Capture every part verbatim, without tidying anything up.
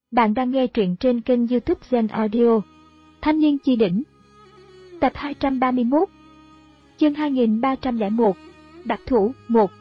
Bạn đang nghe truyện trên kênh YouTube Zen Audio. Thanh niên chi đỉnh. Tập hai trăm ba mươi mốt. Chương hai nghìn ba trăm lẻ một. Đặc thủ một.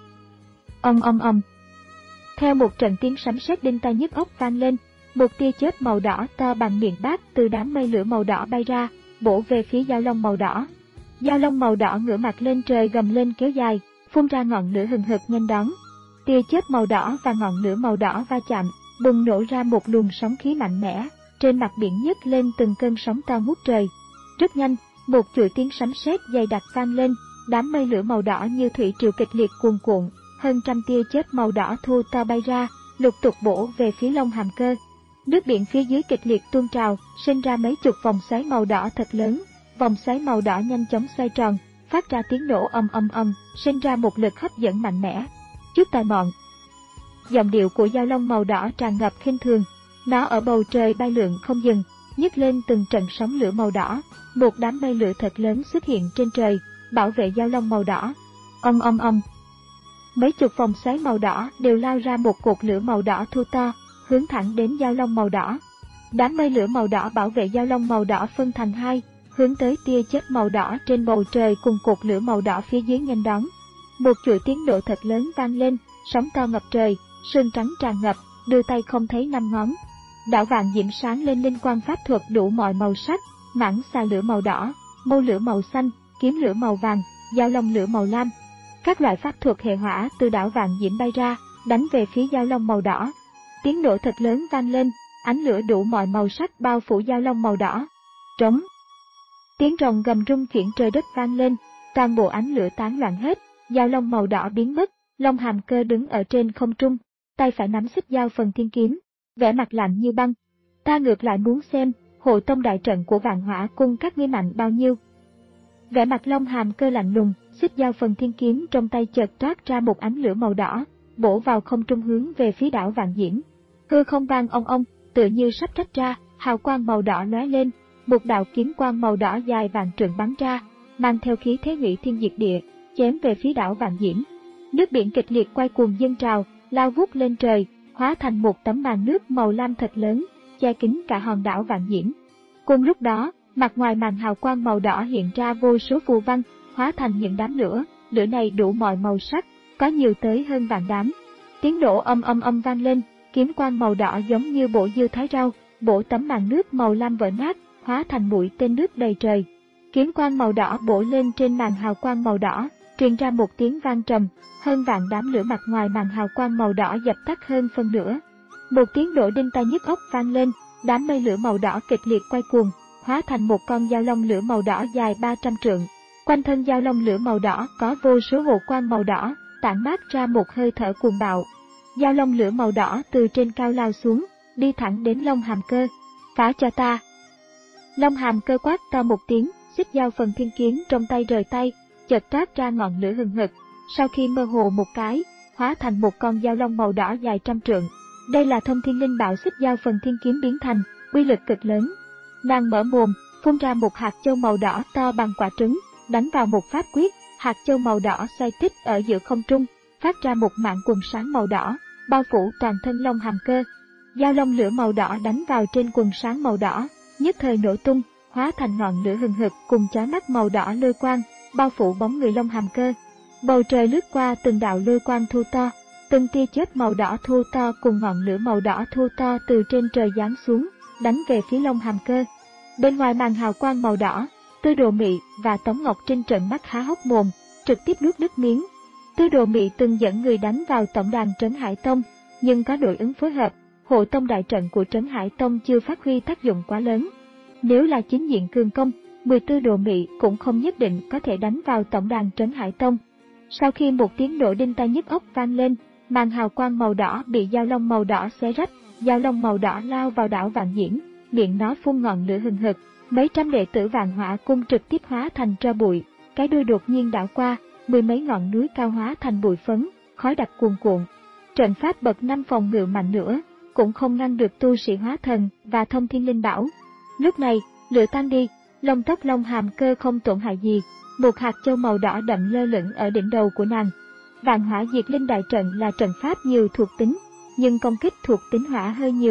Ầm ầm ầm. Theo một trận tiếng sấm sét đinh tai nhức óc vang lên, một tia chớp màu đỏ to bằng miệng bát từ đám mây lửa màu đỏ bay ra, bổ về phía dao long màu đỏ. Dao long màu đỏ ngửa mặt lên trời gầm lên kéo dài, phun ra ngọn lửa hừng hực nghênh đón. Tia chớp màu đỏ và ngọn lửa màu đỏ va chạm, bùng nổ ra một luồng sóng khí mạnh mẽ, trên mặt biển nhấc lên từng cơn sóng to ngút trời. Rất nhanh, một chuỗi tiếng sấm sét dày đặc vang lên, đám mây lửa màu đỏ như thủy triều kịch liệt cuồn cuộn, hơn trăm tia chớp màu đỏ thô to bay ra, lục tục bổ về phía Long Hàm Cơ. Nước biển phía dưới kịch liệt tuôn trào, sinh ra mấy chục vòng xoáy màu đỏ thật lớn, vòng xoáy màu đỏ nhanh chóng xoay tròn, phát ra tiếng nổ ầm ầm ầm, sinh ra một lực hấp dẫn mạnh mẽ. Chút tài mọn. Giọng điệu của dao long màu đỏ tràn ngập khinh thường, nó ở bầu trời bay lượn không dừng, nhấc lên từng trận sóng lửa màu đỏ, một đám mây lửa thật lớn xuất hiện trên trời, bảo vệ dao long màu đỏ. Ầm ầm ầm. Mấy chục vòng xoáy màu đỏ đều lao ra một cột lửa màu đỏ thô to, hướng thẳng đến dao long màu đỏ. Đám mây lửa màu đỏ bảo vệ dao long màu đỏ phân thành hai, hướng tới tia chớp màu đỏ trên bầu trời cùng cột lửa màu đỏ phía dưới nghênh đón. Một chuỗi tiếng nổ thật lớn vang lên, sóng to ngập trời, sương trắng tràn ngập, đưa tay không thấy năm ngón. Đảo vạn diễm sáng lên linh quang pháp thuật đủ mọi màu sắc, mãng xà lửa màu đỏ, mâu lửa màu xanh, kiếm lửa màu vàng, dao long lửa màu lam. Các loại pháp thuật hệ hỏa từ đảo vạn diễm bay ra, đánh về phía dao long màu đỏ. Tiếng nổ thật lớn vang lên, ánh lửa đủ mọi màu sắc bao phủ dao long màu đỏ. Trống. Tiếng rồng gầm rung chuyển trời đất vang lên, toàn bộ ánh lửa tán loạn hết, dao long màu đỏ biến mất. Long Hàm Cơ đứng ở trên không trung, tay phải nắm xích dao phần thiên kiếm, vẻ mặt lạnh như băng. Ta ngược lại muốn xem, hộ tông đại trận của Vạn Hỏa Cung các ngươi mạnh bao nhiêu. Vẻ mặt Long Hàm Cơ lạnh lùng, xích dao phần thiên kiếm trong tay chợt toát ra một ánh lửa màu đỏ, bổ vào không trung hướng về phía đảo Vạn Diễm. Hư không vang ong ong, tựa như sắp rách ra, hào quang màu đỏ lóe lên, một đạo kiếm quang màu đỏ dài vạn trượng bắn ra, mang theo khí thế hủy thiên diệt địa, chém về phía đảo Vạn Diễm. Nước biển kịch liệt quay cuồng dâng trào, lao vút lên trời, hóa thành một tấm màn nước màu lam thật lớn, che kín cả hòn đảo Vạn Diễm. Cùng lúc đó, mặt ngoài màn hào quang màu đỏ hiện ra vô số phù văn, hóa thành những đám lửa, lửa này đủ mọi màu sắc, có nhiều tới hơn vạn đám. Tiếng nổ âm âm âm vang lên, kiếm quang màu đỏ giống như bộ dưa thái rau, bổ tấm màn nước màu lam vỡ nát, hóa thành mũi tên nước đầy trời. Kiếm quang màu đỏ bổ lên trên màn hào quang màu đỏ, truyền ra một tiếng vang trầm, hơn vạn đám lửa mặt ngoài màn hào quang màu đỏ dập tắt hơn phân nửa. Một tiếng nổ đinh tai nhức óc vang lên, đám mây lửa màu đỏ kịch liệt quay cuồng, hóa thành một con dao long lửa màu đỏ dài ba trăm trượng. Quanh thân dao long lửa màu đỏ có vô số hồ quang màu đỏ, tản mát ra một hơi thở cuồng bạo. Dao long lửa màu đỏ từ trên cao lao xuống, đi thẳng đến Long Hàm Cơ. Phá cho ta! Long Hàm Cơ quát to một tiếng, xích dao phần thiên kiếm trong tay rời tay, chợt toát ra ngọn lửa hừng hực, sau khi mơ hồ một cái, hóa thành một con dao long màu đỏ dài trăm trượng. Đây là thông thiên linh bảo xích dao phần thiên kiếm biến thành, uy lực cực lớn. Nàng mở mồm, phun ra một hạt châu màu đỏ to bằng quả trứng, đánh vào một pháp quyết, hạt châu màu đỏ xoay tích ở giữa không trung, phát ra một mảng quần sáng màu đỏ, bao phủ toàn thân Long Hàm Cơ. Dao long lửa màu đỏ đánh vào trên quần sáng màu đỏ, nhất thời nổ tung, hóa thành ngọn lửa hừng hực cùng chói mắt màu đỏ lôi quang, bao phủ bóng người Long Hàm Cơ. Bầu trời lướt qua từng đạo lôi quang thu to, từng tia chớp màu đỏ thu to cùng ngọn lửa màu đỏ thu to từ trên trời giáng xuống, đánh về phía Long Hàm Cơ. Bên ngoài màn hào quang màu đỏ, Tư Đồ Mị và Tống Ngọc Trinh trợn mắt há hốc mồm, trực tiếp nuốt nước miếng. Tư Đồ Mị từng dẫn người đánh vào tổng đàn Trấn Hải Tông, nhưng có đội ứng phối hợp, hộ tông đại trận của Trấn Hải Tông chưa phát huy tác dụng quá lớn. Nếu là chính diện cường công, mười Tư Đồ Mị cũng không nhất định có thể đánh vào tổng đàn Trấn Hải Tông. Sau khi một tiếng nổ đinh tai nhức óc vang lên, màn hào quang màu đỏ bị dao long màu đỏ xé rách, dao long màu đỏ lao vào đảo Vạn Diễm, miệng nó phun ngọn lửa hừng hực, mấy trăm đệ tử Vạn Hỏa Cung trực tiếp hóa thành tro bụi, cái đuôi đột nhiên đảo qua, mười mấy ngọn núi cao hóa thành bụi phấn, khói đặc cuồn cuộn. Trận pháp bậc năm phòng ngự mạnh nữa, cũng không ngăn được tu sĩ hóa thần và thông thiên linh bảo. Lúc này, lửa tan đi, lông tóc Long Hàm Cơ không tổn hại gì. Một hạt châu màu đỏ đậm lơ lửng ở đỉnh đầu của nàng. Vạn Hỏa Diệt Linh đại trận là trận pháp nhiều thuộc tính, nhưng công kích thuộc tính hỏa hơi nhiều,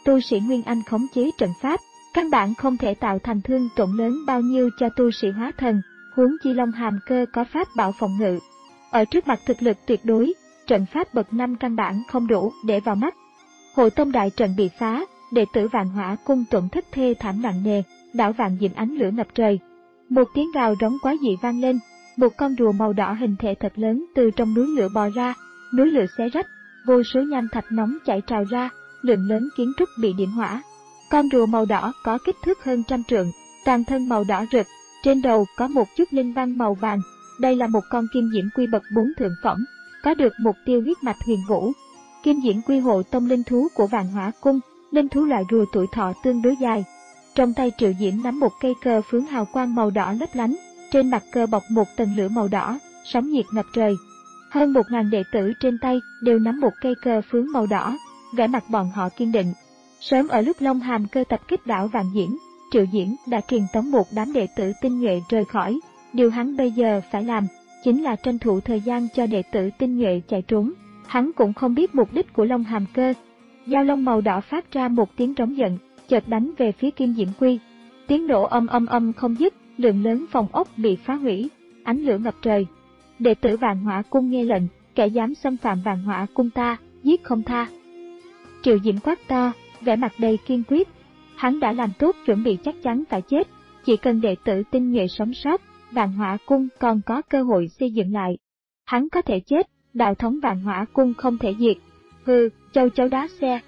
tu sĩ Nguyên Anh khống chế trận pháp, căn bản không thể tạo thành thương tổn lớn bao nhiêu cho tu sĩ hóa thần, huống chi Long Hàm Cơ có pháp bảo phòng ngự. Ở trước mặt thực lực tuyệt đối, trận pháp bậc năm căn bản không đủ để vào mắt. Hộ tông đại trận bị phá, đệ tử Vạn Hỏa Cung tổn thất thê thảm nặng nề, đảo vạn diệm ánh lửa ngập trời. Một tiếng gào rống quái dị vang lên, một con rùa màu đỏ hình thể thật lớn từ trong núi lửa bò ra, núi lửa xé rách, vô số nham thạch nóng chảy trào ra, lượng lớn kiến trúc bị điểm hỏa. Con rùa màu đỏ có kích thước hơn trăm trượng, toàn thân màu đỏ rực, trên đầu có một chút linh văn màu vàng. Đây là một con kim diễm quy bậc bốn thượng phẩm, có được một tiêu huyết mạch huyền vũ. Kim diễm quy hộ tông linh thú của Vạn Hỏa Cung, linh thú loại rùa tuổi thọ tương đối dài. Trong tay Triệu Diễm nắm một cây cờ phướng hào quang màu đỏ lấp lánh, trên mặt cờ bọc một tầng lửa màu đỏ, sóng nhiệt ngập trời. Hơn một ngàn đệ tử trên tay đều nắm một cây cờ phướng màu đỏ, vẻ mặt bọn họ kiên định. Sớm ở lúc Long Hàm Cơ tập kích đảo Vạn Diễm, Triệu Diễm đã truyền tống một đám đệ tử tinh nhuệ rời khỏi. Điều hắn bây giờ phải làm chính là tranh thủ thời gian cho đệ tử tinh nhuệ chạy trốn. Hắn cũng không biết mục đích của Long Hàm Cơ. Dao long màu đỏ phát ra một tiếng trống giận, chợt đánh về phía Kim Diễm Quy. Tiếng nổ âm âm âm không dứt, lượng lớn phòng ốc bị phá hủy, ánh lửa ngập trời. Đệ tử Vạn Hỏa Cung nghe lệnh, kẻ dám xâm phạm Vạn Hỏa Cung ta, giết không tha. Triệu Diễm quát to, vẻ mặt đầy kiên quyết. Hắn đã làm tốt chuẩn bị chắc chắn phải chết, chỉ cần đệ tử tinh nhuệ sống sót, Vạn Hỏa Cung còn có cơ hội xây dựng lại. Hắn có thể chết, đạo thống Vạn Hỏa Cung không thể diệt. Hừ, châu chấu đá xe.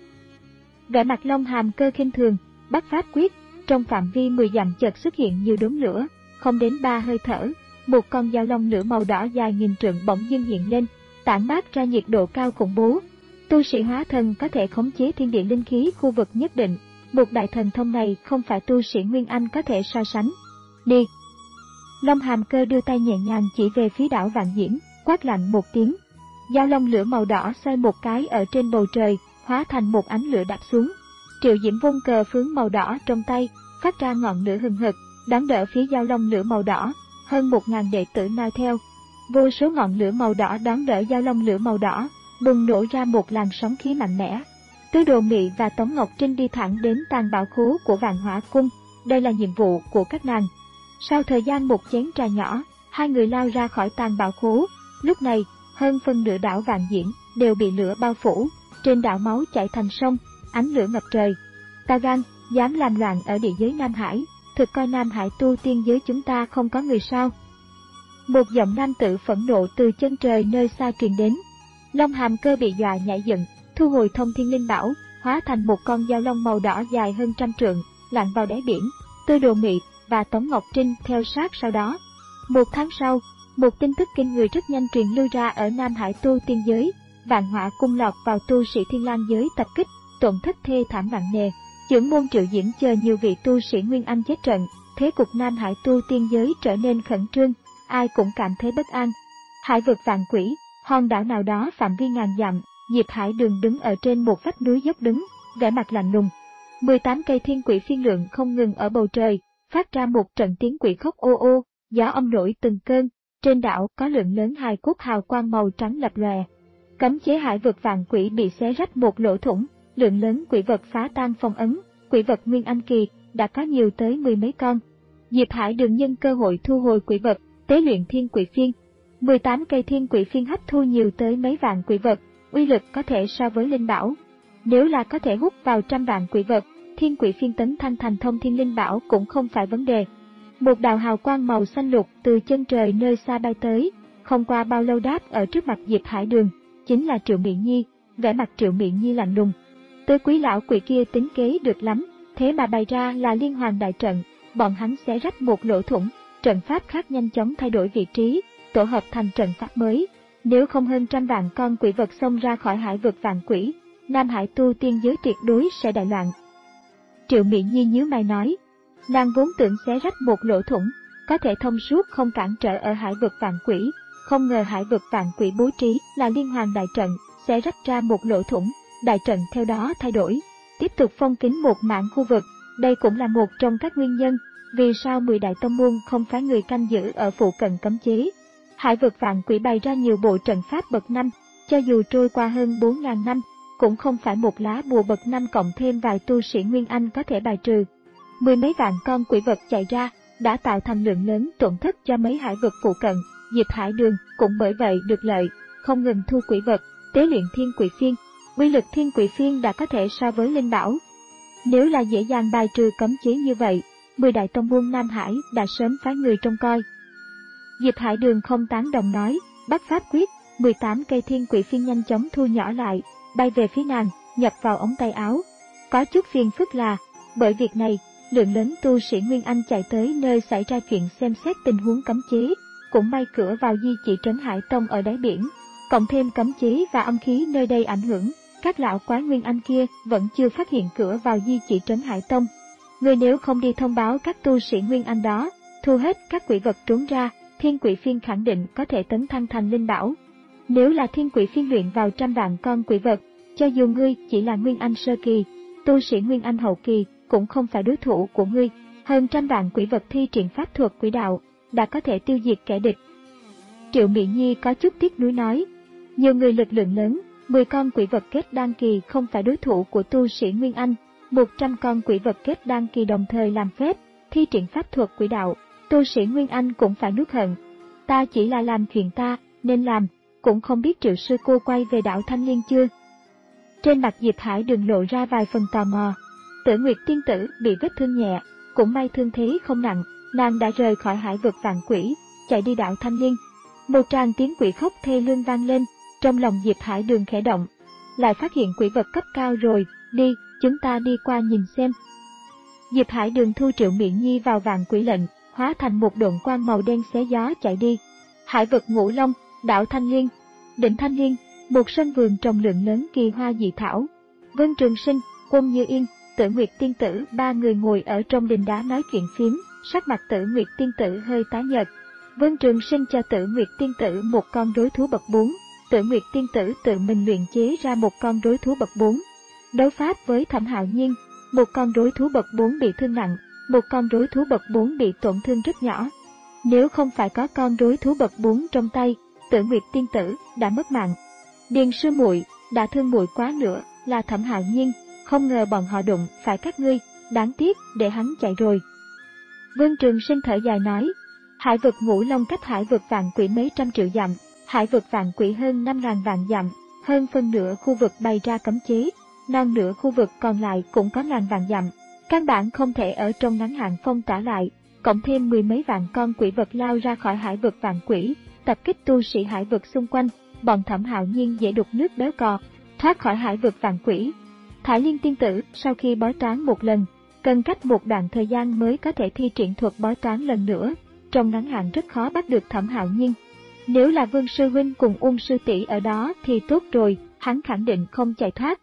Vẻ mặt Long Hàm Cơ khinh thường, bắt pháp quyết, trong phạm vi mười dặm chợt xuất hiện nhiều đốm lửa, không đến ba hơi thở, một con dao long lửa màu đỏ dài nghìn trượng bỗng dưng hiện lên, tản mát ra nhiệt độ cao khủng bố. Tu sĩ hóa thần có thể khống chế thiên địa linh khí khu vực nhất định, một đại thần thông này không phải tu sĩ Nguyên Anh có thể so sánh. Đi! Long Hàm Cơ đưa tay nhẹ nhàng chỉ về phía đảo Vạn Diễm, quát lạnh một tiếng. Dao long lửa màu đỏ xoay một cái ở trên bầu trời, hóa thành một ánh lửa đạp xuống. Triệu Diễm vung cờ phướng màu đỏ trong tay, phát ra ngọn lửa hừng hực, đón đỡ phía dao long lửa màu đỏ, hơn một ngàn đệ tử noi theo. Vô số ngọn lửa màu đỏ đón đỡ dao long lửa màu đỏ, bùng nổ ra một làn sóng khí mạnh mẽ. Tứ Đồ Mị và Tống Ngọc Trinh đi thẳng đến tàng bảo khố của Vạn Hỏa Cung, đây là nhiệm vụ của các nàng. Sau thời gian một chén trà nhỏ, hai người lao ra khỏi tàng bảo khố. Lúc này, hơn phân nửa đảo Vạn Diễm đều bị lửa bao phủ, trên đảo máu chảy thành sông, ánh lửa ngập trời. Ta gan, dám làm loạn ở địa giới Nam Hải, thực coi Nam Hải tu tiên giới chúng ta không có người sao? Một giọng nam tử phẫn nộ từ chân trời nơi xa truyền đến. Long Hàm Cơ bị dọa nhảy dựng, thu hồi thông thiên linh bảo, hóa thành một con dao long màu đỏ dài hơn trăm trượng, lặn vào đáy biển. Tư Đồ Mị và Tống Ngọc Trinh theo sát sau đó. Một tháng sau, một tin tức kinh người rất nhanh truyền lưu ra ở Nam Hải tu tiên giới. Vạn Hỏa Cung lọt vào tu sĩ Thiên Lang giới tập kích, tổn thất thê thảm nặng nề. Chưởng môn Triệu Diễm chờ nhiều vị tu sĩ Nguyên Anh chết trận, thế cục Nam Hải tu tiên giới trở nên khẩn trương, ai cũng cảm thấy bất an. Hải vực Vạn Quỷ, hòn đảo nào đó phạm vi ngàn dặm, Diệp Hải Đường đứng ở trên một vách núi dốc đứng, vẻ mặt lạnh lùng. mười tám cây thiên quỷ phiên lượng không ngừng ở bầu trời, phát ra một trận tiếng quỷ khóc ô ô, gió âm nổi từng cơn. Trên đảo có lượng lớn hài cốt hào quang màu trắng lập lòe. Cấm chế hải vực Vạn Quỷ bị xé rách một lỗ thủng, lượng lớn quỷ vật phá tan phong ấn, quỷ vật Nguyên Anh kỳ đã có nhiều tới mười mấy con. Diệp Hải Đường nhân cơ hội thu hồi quỷ vật, tế luyện thiên quỷ phiên. mười tám cây thiên quỷ phiên hấp thu nhiều tới mấy vạn quỷ vật, uy lực có thể so với linh bảo. Nếu là có thể hút vào trăm vạn quỷ vật, thiên quỷ phiên tấn thăng thành thông thiên linh bảo cũng không phải vấn đề. Một đạo hào quang màu xanh lục từ chân trời nơi xa bay tới, không qua bao lâu đáp ở trước mặt Diệp Hải Đường, chính là Triệu Mị Nhi, vẻ mặt Triệu Mị Nhi lạnh lùng. Tứ quý lão quỷ kia tính kế được lắm, thế mà bày ra là liên hoàn đại trận, bọn hắn xé rách một lỗ thủng, trận pháp khác nhanh chóng thay đổi vị trí, tổ hợp thành trận pháp mới. Nếu không hơn trăm vạn con quỷ vật xông ra khỏi hải vực Vạn Quỷ, Nam Hải tu tiên giới tuyệt đối sẽ đại loạn. Triệu Mị Nhi nhíu mày nói, nàng vốn tưởng xé rách một lỗ thủng, có thể thông suốt không cản trở ở hải vực Vạn Quỷ, không ngờ hải vực Vạn Quỷ bố trí là liên hoàn đại trận, xé rách ra một lỗ thủng, đại trận theo đó thay đổi, tiếp tục phong kín một mảng khu vực. Đây cũng là một trong các nguyên nhân vì sao mười đại tông môn không phái người canh giữ ở phụ cận cấm chế. Hải vực Vạn Quỷ bày ra nhiều bộ trận pháp bậc năm, cho dù trôi qua hơn bốn ngàn năm, cũng không phải một lá bùa bậc năm cộng thêm vài tu sĩ Nguyên Anh có thể bài trừ. Mười mấy vạn con quỷ vật chạy ra, đã tạo thành lượng lớn tổn thất cho mấy hải vực phụ cận. Diệp Hải Đường cũng bởi vậy được lợi, không ngừng thu quỷ vật, tế luyện thiên quỷ phiên. Uy lực thiên quỷ phiên đã có thể so với linh bảo. Nếu là dễ dàng bài trừ cấm chế như vậy, mười đại tông môn Nam Hải đã sớm phái người trông coi. Diệp Hải Đường không tán đồng nói, bắt pháp quyết, mười tám cây thiên quỷ phiên nhanh chóng thu nhỏ lại, bay về phía nàng, nhập vào ống tay áo. Có chút phiền phức là, bởi việc này, lượng lớn tu sĩ Nguyên Anh chạy tới nơi xảy ra chuyện xem xét tình huống cấm chế, cũng may cửa vào di chỉ trấn Hải Tông ở đáy biển, cộng thêm cấm chế và âm khí nơi đây ảnh hưởng, các lão quái Nguyên Anh kia vẫn chưa phát hiện cửa vào di chỉ trấn Hải Tông. Người nếu không đi thông báo các tu sĩ Nguyên Anh đó, thu hết các quỷ vật trốn ra, thiên quỷ phiên khẳng định có thể tấn thăng thành linh bảo. Nếu là thiên quỷ phiên luyện vào trăm vạn con quỷ vật, cho dù ngươi chỉ là Nguyên Anh sơ kỳ, tu sĩ Nguyên Anh hậu kỳ cũng không phải đối thủ của ngươi. Hơn trăm vạn quỷ vật thi triển pháp thuật quỷ đạo đã có thể tiêu diệt kẻ địch. Triệu Mỹ Nhi có chút tiếc nuối nói, nhiều người lực lượng lớn, mười con quỷ vật kết đan kỳ không phải đối thủ của tu sĩ Nguyên Anh, một trăm con quỷ vật kết đan kỳ đồng thời làm phép, thi triển pháp thuật quỷ đạo, tu sĩ Nguyên Anh cũng phải nuốt hận. Ta chỉ là làm chuyện ta nên làm, cũng không biết Triệu sư cô quay về đảo Thanh Liên chưa. Trên mặt Diệp Hải Đường lộ ra vài phần tò mò. Tử Nguyệt tiên tử bị vết thương nhẹ, cũng may thương thế không nặng, nàng đã rời khỏi hải vực vạn quỷ, chạy đi đảo Thanh Liên. Một tràng tiếng quỷ khóc thê lương vang lên, trong lòng Diệp Hải Đường khẽ động. Lại phát hiện quỷ vật cấp cao rồi, đi, chúng ta đi qua nhìn xem. Diệp Hải Đường thu Triệu Mỹ Nhi vào vạn quỷ lệnh, hóa thành một độn quang màu đen xé gió chạy đi. Hải vực Ngũ Long, đảo Thanh Liên, đỉnh Thanh Liên, một sân vườn trồng lượng lớn kỳ hoa dị thảo. Vân Trường Sinh, Quân Như Yên, Tử Nguyệt tiên tử ba người ngồi ở trong đình đá nói chuyện phiếm, sắc mặt Tử Nguyệt tiên tử hơi tái nhợt. Vân Trường Sinh cho Tử Nguyệt tiên tử một con rối thú bậc bốn, Tử Nguyệt tiên tử tự mình luyện chế ra một con rối thú bậc bốn. Đấu pháp với Thẩm Hạo Nhiên, một con rối thú bậc bốn bị thương nặng, một con rối thú bậc bốn bị tổn thương rất nhỏ. Nếu không phải có con rối thú bậc bốn trong tay, Tử Nguyệt tiên tử đã mất mạng. Điền sư muội đã thương muội quá nữa, là Thẩm Hạo Nhiên, không ngờ bọn họ đụng phải các ngươi, đáng tiếc để hắn chạy rồi. Vương Trường Sinh thở dài nói, hải vực Ngũ Long cách hải vực vạn quỷ mấy trăm triệu dặm, hải vực vạn quỷ hơn năm ngàn vạn dặm, hơn phân nửa khu vực bày ra cấm chế, non nửa khu vực còn lại cũng có ngàn vạn dặm, căn bản không thể ở trong ngắn hạn phong tỏa lại, cộng thêm mười mấy vạn con quỷ vật lao ra khỏi hải vực vạn quỷ, tập kích tu sĩ hải vực xung quanh, bọn Thẩm Hạo Nhiên dễ đục nước béo cò, thoát khỏi hải vực vạn quỷ. Thải Liên tiên tử sau khi bói toán một lần, cần cách một đoạn thời gian mới có thể thi triển thuật bói toán lần nữa, trong ngắn hạn rất khó bắt được Thẩm Hạo Nhiên. Nếu là Vương sư huynh cùng Ung sư tỷ ở đó thì tốt rồi, hắn khẳng định không chạy thoát.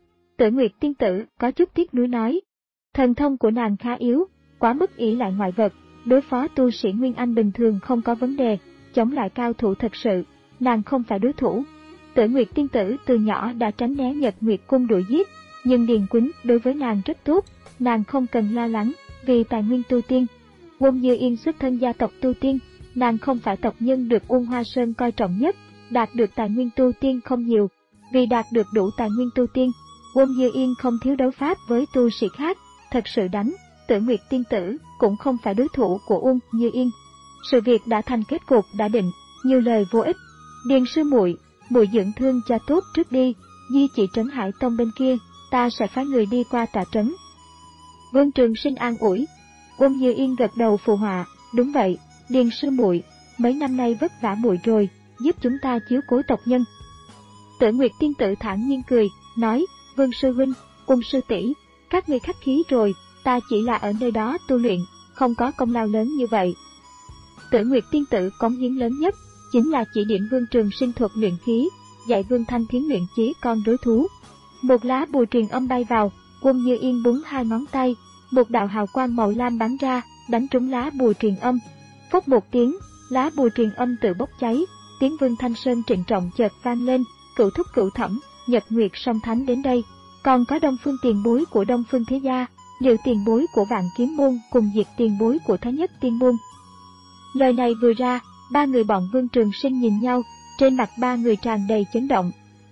Tử Nguyệt tiên tử có chút tiếc nuối nói, thần thông của nàng khá yếu, quá mức ỷ lại ngoại vật, đối phó tu sĩ Nguyên Anh bình thường không có vấn đề, chống lại cao thủ thật sự, nàng không phải đối thủ. Tử Nguyệt tiên tử từ nhỏ đã tránh né Nhật Nguyệt cung đuổi giết, nhưng Điền Quýnh đối với nàng rất tốt, nàng không cần lo lắng vì tài nguyên tu tiên. Quân Như Yên xuất thân gia tộc tu tiên, nàng không phải tộc nhân được Uông Hoa Sơn coi trọng nhất, đạt được tài nguyên tu tiên không nhiều, vì đạt được đủ tài nguyên tu tiên, Quân Như Yên không thiếu đấu pháp với tu sĩ khác, thật sự đánh, Tử Nguyệt tiên tử cũng không phải đối thủ của Uông Như Yên. Sự việc đã thành kết cục đã định, nhiều lời vô ích. Điền sư muội, muội dưỡng thương cho tốt trước đi, di chỉ trấn Hải Tông bên kia, ta sẽ phái người đi qua tòa trấn. Vương Trường Sinh an ủi. Quân Như Yên gật đầu phù họa, đúng vậy, Điền sư muội, mấy năm nay vất vả muội rồi, giúp chúng ta chiếu cố tộc nhân. Tử Nguyệt tiên tử thản nhiên cười, nói, Vương sư huynh, Ung sư tỷ, các ngươi khách khí rồi, ta chỉ là ở nơi đó tu luyện, không có công lao lớn như vậy. Tử Nguyệt tiên tử cống hiến lớn nhất chính là chỉ điểm Vương Trường Sinh thuật luyện khí, dạy Vương Thanh Thiến luyện chế con rối thú. Một lá bùa truyền âm bay vào, Quân Như Yên búng hai ngón tay, một đạo hào quang màu lam bắn ra, đánh trúng lá bùa truyền âm. Phốc một tiếng, lá bùa truyền âm tự bốc cháy, tiếng Vương Thanh Sơn trịnh trọng chợt vang lên, cửu thúc cửu thẩm, Nhật Nguyệt song thánh đến đây, còn có Đông Phương tiền bối của Đông Phương thế gia, Liệu tiền bối của Vạn Kiếm môn cùng Diệt tiền bối của Thái Nhất tiên môn. Lời này vừa ra, ba người bọn Vương Trường Sinh nhìn nhau, trên mặt ba người tràn đầy chấn động.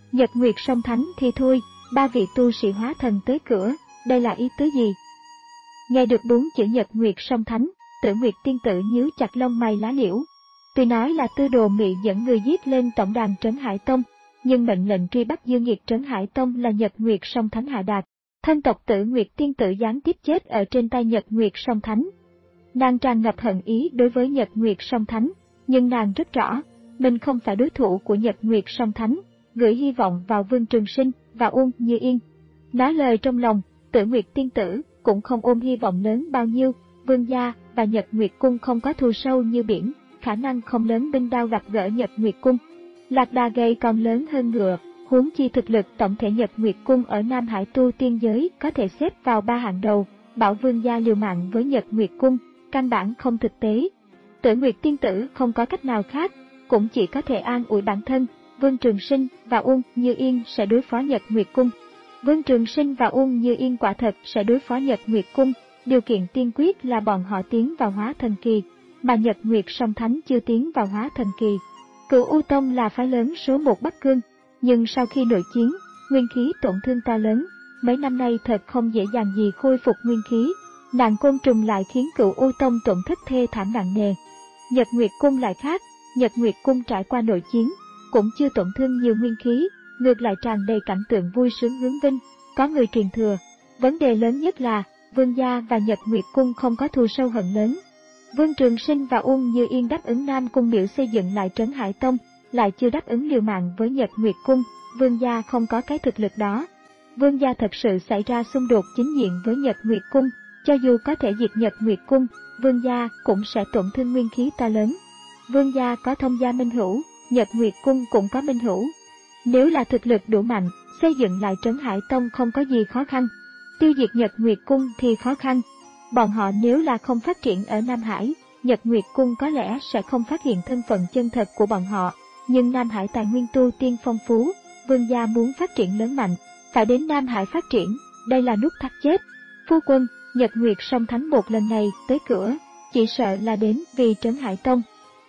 Nhật Nguyệt song thánh thì thôi, ba vị tu sĩ hóa thần tới cửa, đây là ý tứ gì? Nghe được bốn chữ Nhật Nguyệt song thánh, Tử Nguyệt tiên tử nhíu chặt lông mày lá liễu. Tuy nói là Tư Đồ Mị dẫn người giết lên tổng đàn Trấn Hải Tông, nhưng mệnh lệnh truy bắt Dương Nghiệt Trấn Hải Tông là Nhật Nguyệt song thánh hạ đạt. Thân tộc Tử Nguyệt tiên tử gián tiếp chết ở trên tay Nhật Nguyệt song thánh. Nàng tràn ngập hận ý đối với Nhật Nguyệt song thánh, nhưng nàng rất rõ, mình không phải đối thủ của Nhật Nguyệt song thánh, gửi hy vọng vào Vương Trường Sinh và Uông Như Yên. Nói lời trong lòng, Tử Nguyệt tiên tử cũng không ôm hy vọng lớn bao nhiêu, Vương gia và Nhật Nguyệt cung không có thù sâu như biển, khả năng không lớn binh đao gặp gỡ Nhật Nguyệt cung. Lạc đà gầy còn lớn hơn ngựa, huống chi thực lực tổng thể Nhật Nguyệt cung ở Nam Hải tu tiên giới có thể xếp vào ba hạng đầu, bảo Vương gia liều mạng với Nhật Nguyệt cung, căn bản không thực tế. Tử Nguyệt tiên tử không có cách nào khác, cũng chỉ có thể an ủi bản thân, Vương Trường Sinh và Uông Như Yên sẽ đối phó Nhật Nguyệt cung. Vương Trường Sinh và Uông Như Yên quả thật sẽ đối phó Nhật Nguyệt cung, điều kiện tiên quyết là bọn họ tiến vào hóa thần kỳ, mà Nhật Nguyệt song thánh chưa tiến vào hóa thần kỳ. Cửu U Tông là phái lớn số một Bắc Cương, nhưng sau khi nội chiến, nguyên khí tổn thương to lớn, mấy năm nay thật không dễ dàng gì khôi phục nguyên khí. Nạn côn trùng lại khiến Cửu U Tông tổn thất thê thảm nặng nề. Nhật Nguyệt cung lại khác, Nhật Nguyệt cung trải qua nội chiến, cũng chưa tổn thương nhiều nguyên khí, ngược lại tràn đầy cảnh tượng vui sướng hướng vinh, có người truyền thừa. Vấn đề lớn nhất là, Vương gia và Nhật Nguyệt cung không có thù sâu hận lớn. Vương Trường Sinh và Uông Như Yên đáp ứng Nam cung biểu xây dựng lại Trấn Hải Tông, lại chưa đáp ứng liều mạng với Nhật Nguyệt cung, Vương gia không có cái thực lực đó. Vương gia thật sự xảy ra xung đột chính diện với Nhật Nguyệt cung, cho dù có thể diệt Nhật Nguyệt cung, Vương gia cũng sẽ tổn thương nguyên khí to lớn. Vương gia có thông gia minh hữu, Nhật Nguyệt cung cũng có minh hữu. Nếu là thực lực đủ mạnh, xây dựng lại Trấn Hải Tông không có gì khó khăn. Tiêu diệt Nhật Nguyệt cung thì khó khăn. Bọn họ nếu là không phát triển ở Nam Hải, Nhật Nguyệt cung có lẽ sẽ không phát hiện thân phận chân thật của bọn họ. Nhưng Nam Hải tài nguyên tu tiên phong phú, Vương gia muốn phát triển lớn mạnh, phải đến Nam Hải phát triển, đây là nút thắt chết. Phu quân, Nhật Nguyệt song thánh một lần này tới cửa, chỉ sợ là đến vì Trấn Hải Tông.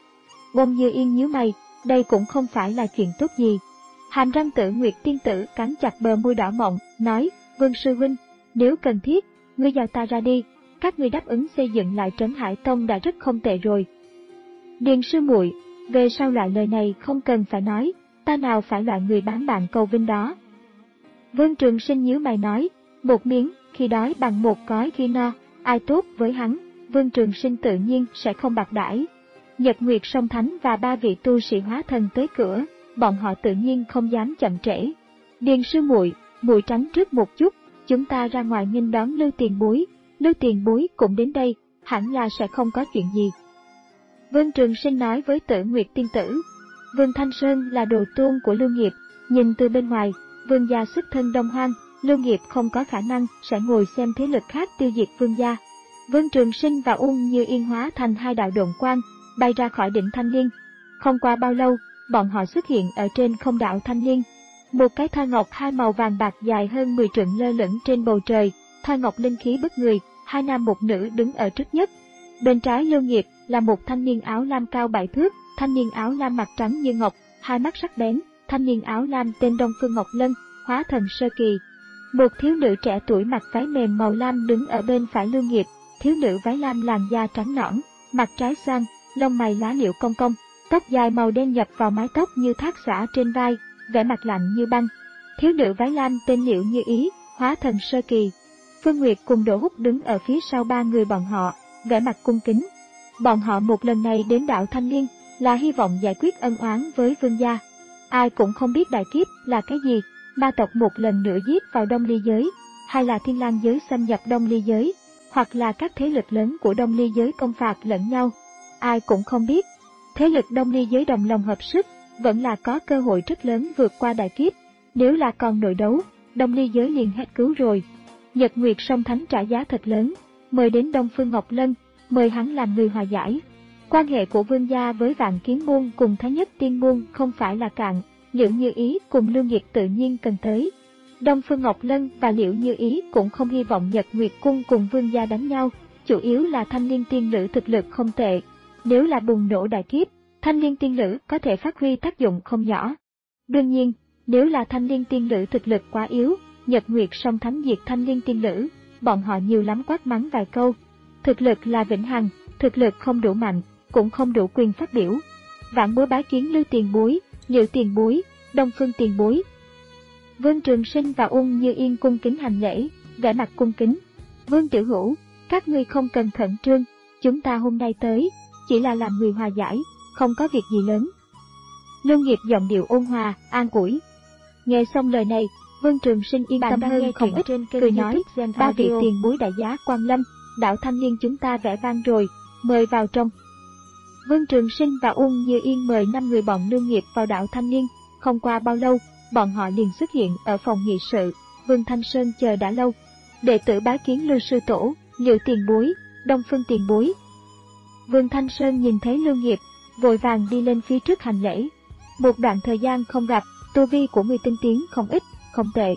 Bông Như Yên nhíu mày, đây cũng không phải là chuyện tốt gì. Hàm răng Tử Nguyệt tiên tử cắn chặt bờ môi đỏ mọng, nói, Vương sư huynh, nếu cần thiết, ngươi giao ta ra đi, các ngươi đáp ứng xây dựng lại Trấn Hải Tông đã rất không tệ rồi. Điền sư muội, về sau loại lời này không cần phải nói, ta nào phải loại người bán bạn cầu vinh đó. Vương Trường Sinh nhíu mày nói, một miếng, khi đói bằng một cói khi no, ai tốt với hắn, Vương Trường Sinh tự nhiên sẽ không bạc đãi. Nhật Nguyệt song thánh và ba vị tu sĩ hóa thần tới cửa, bọn họ tự nhiên không dám chậm trễ. Điền sư muội, muội tránh trước một chút, chúng ta ra ngoài nghênh đón Lưu Tiền Bối, Lưu Tiền Bối cũng đến đây, hẳn là sẽ không có chuyện gì. Vương Trường Sinh nói với Tử Nguyệt tiên tử. Vương Thanh Sơn là đồ tôn của Lưu Nghiệp, nhìn từ bên ngoài, Vương gia xuất thân Đông Hoang, Lưu Nghiệp không có khả năng sẽ ngồi xem thế lực khác tiêu diệt Vương gia. Vương Trường Sinh và Uông Như Yên hóa thành hai đạo độn quang, bay ra khỏi đỉnh Thanh Liên. Không qua bao lâu, bọn họ xuất hiện ở trên không đạo Thanh Liên. Một cái thoi ngọc hai màu vàng bạc dài hơn mười trượng lơ lửng trên bầu trời, thoi ngọc linh khí bức người, hai nam một nữ đứng ở trước nhất. Bên trái Lưu Nghiệp là một thanh niên áo lam cao bảy thước, thanh niên áo lam mặt trắng như ngọc, hai mắt sắc bén, thanh niên áo lam tên Đông Phương Ngọc Lân, hóa thần sơ kỳ. Một thiếu nữ trẻ tuổi mặc váy mềm màu lam đứng ở bên phải Lưu Nghiệp, thiếu nữ váy lam làn da trắng nõn, mặt trái xoan, lông mày lá liễu cong cong, tóc dài màu đen nhập vào mái tóc như thác xõa trên vai, vẻ mặt lạnh như băng. Thiếu nữ váy lam tên Liễu Như Ý, hóa thần sơ kỳ. Phương Nguyệt cùng Đỗ Húc đứng ở phía sau ba người bọn họ, vẻ mặt cung kính. Bọn họ một lần này đến đảo Thanh Liên là hy vọng giải quyết ân oán với Vương gia. Ai cũng không biết đại kiếp là cái gì, ma tộc một lần nữa giết vào Đông Ly giới, hay là Thiên Lang giới xâm nhập Đông Ly giới, hoặc là các thế lực lớn của Đông Ly giới công phạt lẫn nhau. Ai cũng không biết. Thế lực Đông Ly giới đồng lòng hợp sức, vẫn là có cơ hội rất lớn vượt qua đại kiếp. Nếu là còn nội đấu, Đông Ly giới liền hết cứu rồi. Nhật Nguyệt song thánh trả giá thật lớn, mời đến Đông Phương Ngọc Lân, mời hắn làm người hòa giải. Quan hệ của Vương gia với Vạn Kiếm môn cùng Thái Nhất Tiên môn không phải là cạn, Liễu Như Ý cùng Lưu Nghiệp tự nhiên cần tới. Đông Phương Ngọc Lân và Liễu Như Ý cũng không hy vọng Nhật Nguyệt cung cùng Vương gia đánh nhau, chủ yếu là Thanh Liên tiên nữ thực lực không tệ. Nếu là bùng nổ đại kiếp, Thanh Liên tiên nữ có thể phát huy tác dụng không nhỏ. Đương nhiên, Nếu là Thanh Liên Tiên Lữ thực lực quá yếu, Nhật Nguyệt Song Thánh diệt Thanh Liên Tiên Lữ, bọn họ nhiều lắm quát mắng vài câu. Thực lực là vĩnh hằng, thực lực không đủ mạnh, cũng không đủ quyền phát biểu. Vạn bối bái kiến Lưu tiền bối, Liễu tiền bối, Đông Phương tiền bối. Vương Trường Sinh và Ung Như Yên cung kính hành lễ, vẻ mặt cung kính. Vương Tiểu Hữu, các ngươi không cần khẩn trương, chúng ta hôm nay tới, chỉ là làm người hòa giải, không có việc gì lớn. Lưu Nghiệp giọng điệu ôn hòa, an ủi. Nghe xong lời này, Vương Trường Sinh yên tâm hơn không ít, cười nói, ba vị tiền bối đại giá quan lâm, đảo Thanh Liên chúng ta vẽ vang rồi, mời vào trong. Vương Trường Sinh và Ung Như Yên mời năm người bọn Lưu Nghiệp vào đảo Thanh Liên, không qua bao lâu, bọn họ liền xuất hiện ở phòng nghị sự. Vương Thanh Sơn chờ đã lâu. Đệ tử bái kiến Lưu sư tổ, Liễu tiền bối, Đông Phương tiền bối. Vương Thanh Sơn nhìn thấy Lưu Nghiệp, vội vàng đi lên phía trước hành lễ. Một đoạn thời gian không gặp, tu vi của người tinh tiến không ít, không tệ.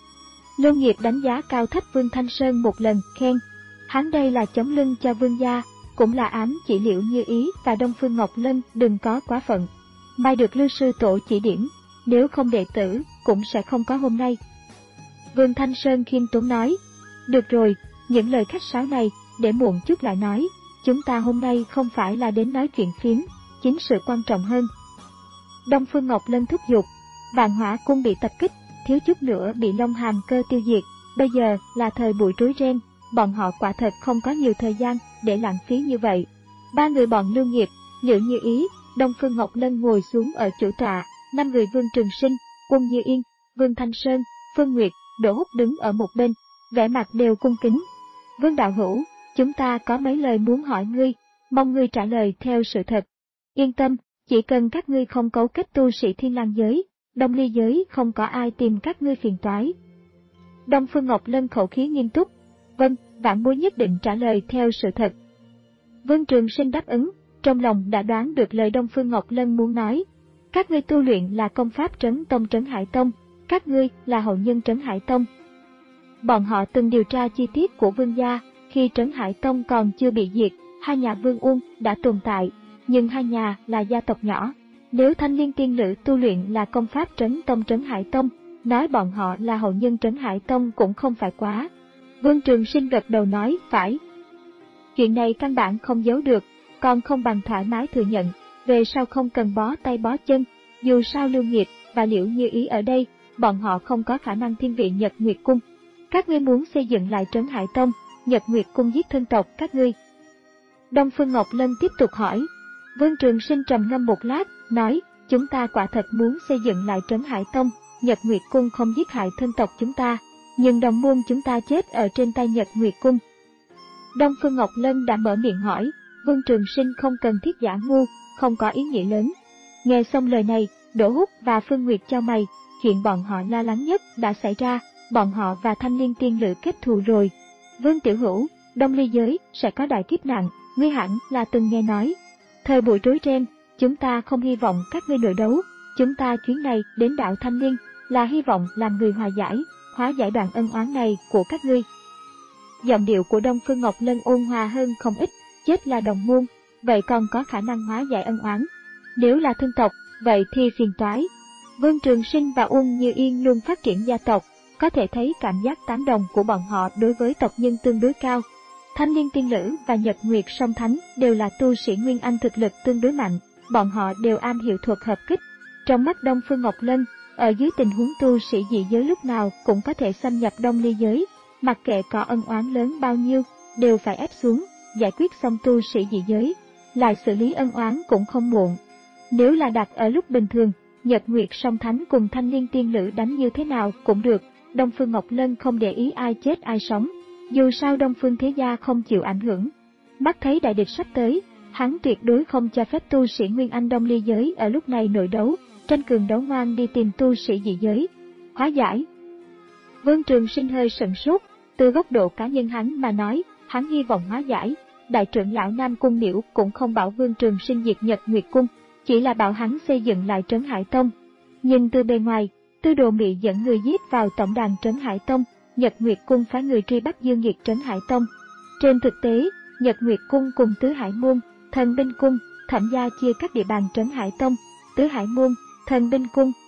Lưu Nghiệp đánh giá cao thấp Vương Thanh Sơn một lần, khen. Hắn đây là chống lưng cho Vương gia, cũng là ám chỉ Liễu Như Ý và Đông Phương Ngọc Lân đừng có quá phận. Mai được Lưu sư tổ chỉ điểm, nếu không đệ tử, cũng sẽ không có hôm nay. Vương Thanh Sơn khiêm tốn nói, được rồi, những lời khách sáo này, để muộn chút lại nói, chúng ta hôm nay không phải là đến nói chuyện phiếm, chính sự quan trọng hơn. Đông Phương Ngọc Lân thúc giục, Vạn Hỏa cung bị tập kích, thiếu chút nữa bị Long Hàm Cơ tiêu diệt, bây giờ là thời bụi rối ren, bọn họ quả thật không có nhiều thời gian để lãng phí như vậy. Ba người bọn Lưu Nghiệp, Liễu Như Ý, Đông Phương Ngọc Lân ngồi xuống ở chủ tọa, năm người Vương Trường Sinh, Ung Như Yên, Vương Thanh Sơn, Phương Nguyệt, Đỗ Húc đứng ở một bên, vẻ mặt đều cung kính. Vương đạo hữu, chúng ta có mấy lời muốn hỏi ngươi, mong ngươi trả lời theo sự thật. Yên tâm, chỉ cần các ngươi không cấu kết tu sĩ Thiên Lang giới, Đông Ly giới không có ai tìm các ngươi phiền toái. Đông Phương Ngọc Lân khẩu khí nghiêm túc. Vâng, vạn bối nhất định trả lời theo sự thật. Vương Trường Sinh đáp ứng, trong lòng đã đoán được lời Đông Phương Ngọc Lân muốn nói. Các ngươi tu luyện là công pháp Trấn Tông Trấn Hải Tông, các ngươi là hậu nhân Trấn Hải Tông. Bọn họ từng điều tra chi tiết của Vương gia, khi Trấn Hải Tông còn chưa bị diệt, hai nhà Vương Uông đã tồn tại, nhưng hai nhà là gia tộc nhỏ. Nếu Thanh Liên Tiên Lữ tu luyện là công pháp Trấn Tông Trấn Hải Tông, nói bọn họ là hậu nhân Trấn Hải Tông cũng không phải quá. Vương Trường Sinh gật đầu nói, phải. Chuyện này căn bản không giấu được, còn không bằng thoải mái thừa nhận, về sau không cần bó tay bó chân, dù sao Lưu Nghiệp và Liễu Như Ý ở đây, bọn họ không có khả năng thiên vị Nhật Nguyệt Cung. Các ngươi muốn xây dựng lại Trấn Hải Tông, Nhật Nguyệt Cung giết thân tộc các ngươi. Đông Phương Ngọc Lân tiếp tục hỏi. Vương Trường Sinh trầm ngâm một lát, nói, chúng ta quả thật muốn xây dựng lại Trấn Hải Tông, Nhật Nguyệt Cung không giết hại thân tộc chúng ta, nhưng đồng môn chúng ta chết ở trên tay Nhật Nguyệt Cung. Đông Phương Ngọc Lân đã mở miệng hỏi, Vương Trường Sinh không cần thiết giả ngu, không có ý nghĩa lớn. Nghe xong lời này, Đỗ Húc và Phương Nguyệt chau mày, chuyện bọn họ lo lắng nhất đã xảy ra, bọn họ và Thanh Liên Tiên Lữ kết thù rồi. Vương Tiểu Hữu, Đông Ly giới sẽ có đại kiếp nạn, ngươi hẳn là từng nghe nói. Thời buổi rối ren, chúng ta không hy vọng các ngươi nội đấu, chúng ta chuyến này đến đảo Thanh Liên là hy vọng làm người hòa giải, hóa giải đoạn ân oán này của các ngươi. Giọng điệu của Đông Phương Ngọc Lân ôn hòa hơn không ít, chết là đồng môn, vậy còn có khả năng hóa giải ân oán. Nếu là thân tộc, vậy thì phiền toái. Vương Trường Sinh và Ung Như Yên luôn phát triển gia tộc, có thể thấy cảm giác tán đồng của bọn họ đối với tộc nhân tương đối cao. Thanh Liên Tiên Lữ và Nhật Nguyệt Song Thánh đều là tu sĩ Nguyên Anh thực lực tương đối mạnh, bọn họ đều am hiểu thuật hợp kích. Trong mắt Đông Phương Ngọc Lân, ở dưới tình huống tu sĩ dị giới lúc nào cũng có thể xâm nhập Đông Ly giới, mặc kệ có ân oán lớn bao nhiêu, đều phải ép xuống, giải quyết xong tu sĩ dị giới, lại xử lý ân oán cũng không muộn. Nếu là đặt ở lúc bình thường, Nhật Nguyệt Song Thánh cùng Thanh Liên Tiên Lữ đánh như thế nào cũng được, Đông Phương Ngọc Lân không để ý ai chết ai sống, dù sao Đông Phương thế gia không chịu ảnh hưởng. Mắt thấy đại địch sắp tới, hắn tuyệt đối không cho phép tu sĩ Nguyên Anh Đông Ly giới ở lúc này nội đấu, tranh cường đấu ngoan đi tìm tu sĩ dị giới. Hóa giải. Vương Trường Sinh hơi sững sốt, từ góc độ cá nhân hắn mà nói, hắn hy vọng hóa giải. Đại trưởng lão Nam Cung Miễu cũng không bảo Vương Trường Sinh diệt Nhật Nguyệt Cung, chỉ là bảo hắn xây dựng lại Trấn Hải Tông. Nhưng từ bề ngoài, Tư Đồ Mị dẫn người giết vào tổng đàn Trấn Hải Tông, Nhật Nguyệt Cung phái người truy bắt Dương Nghiệt Trấn Hải Tông. Trên thực tế, Nhật Nguyệt Cung cùng Tứ Hải Môn, Thần Binh Cung, Thẩm gia chia các địa bàn Trấn Hải Tông, Tứ Hải Môn, Thần Binh Cung,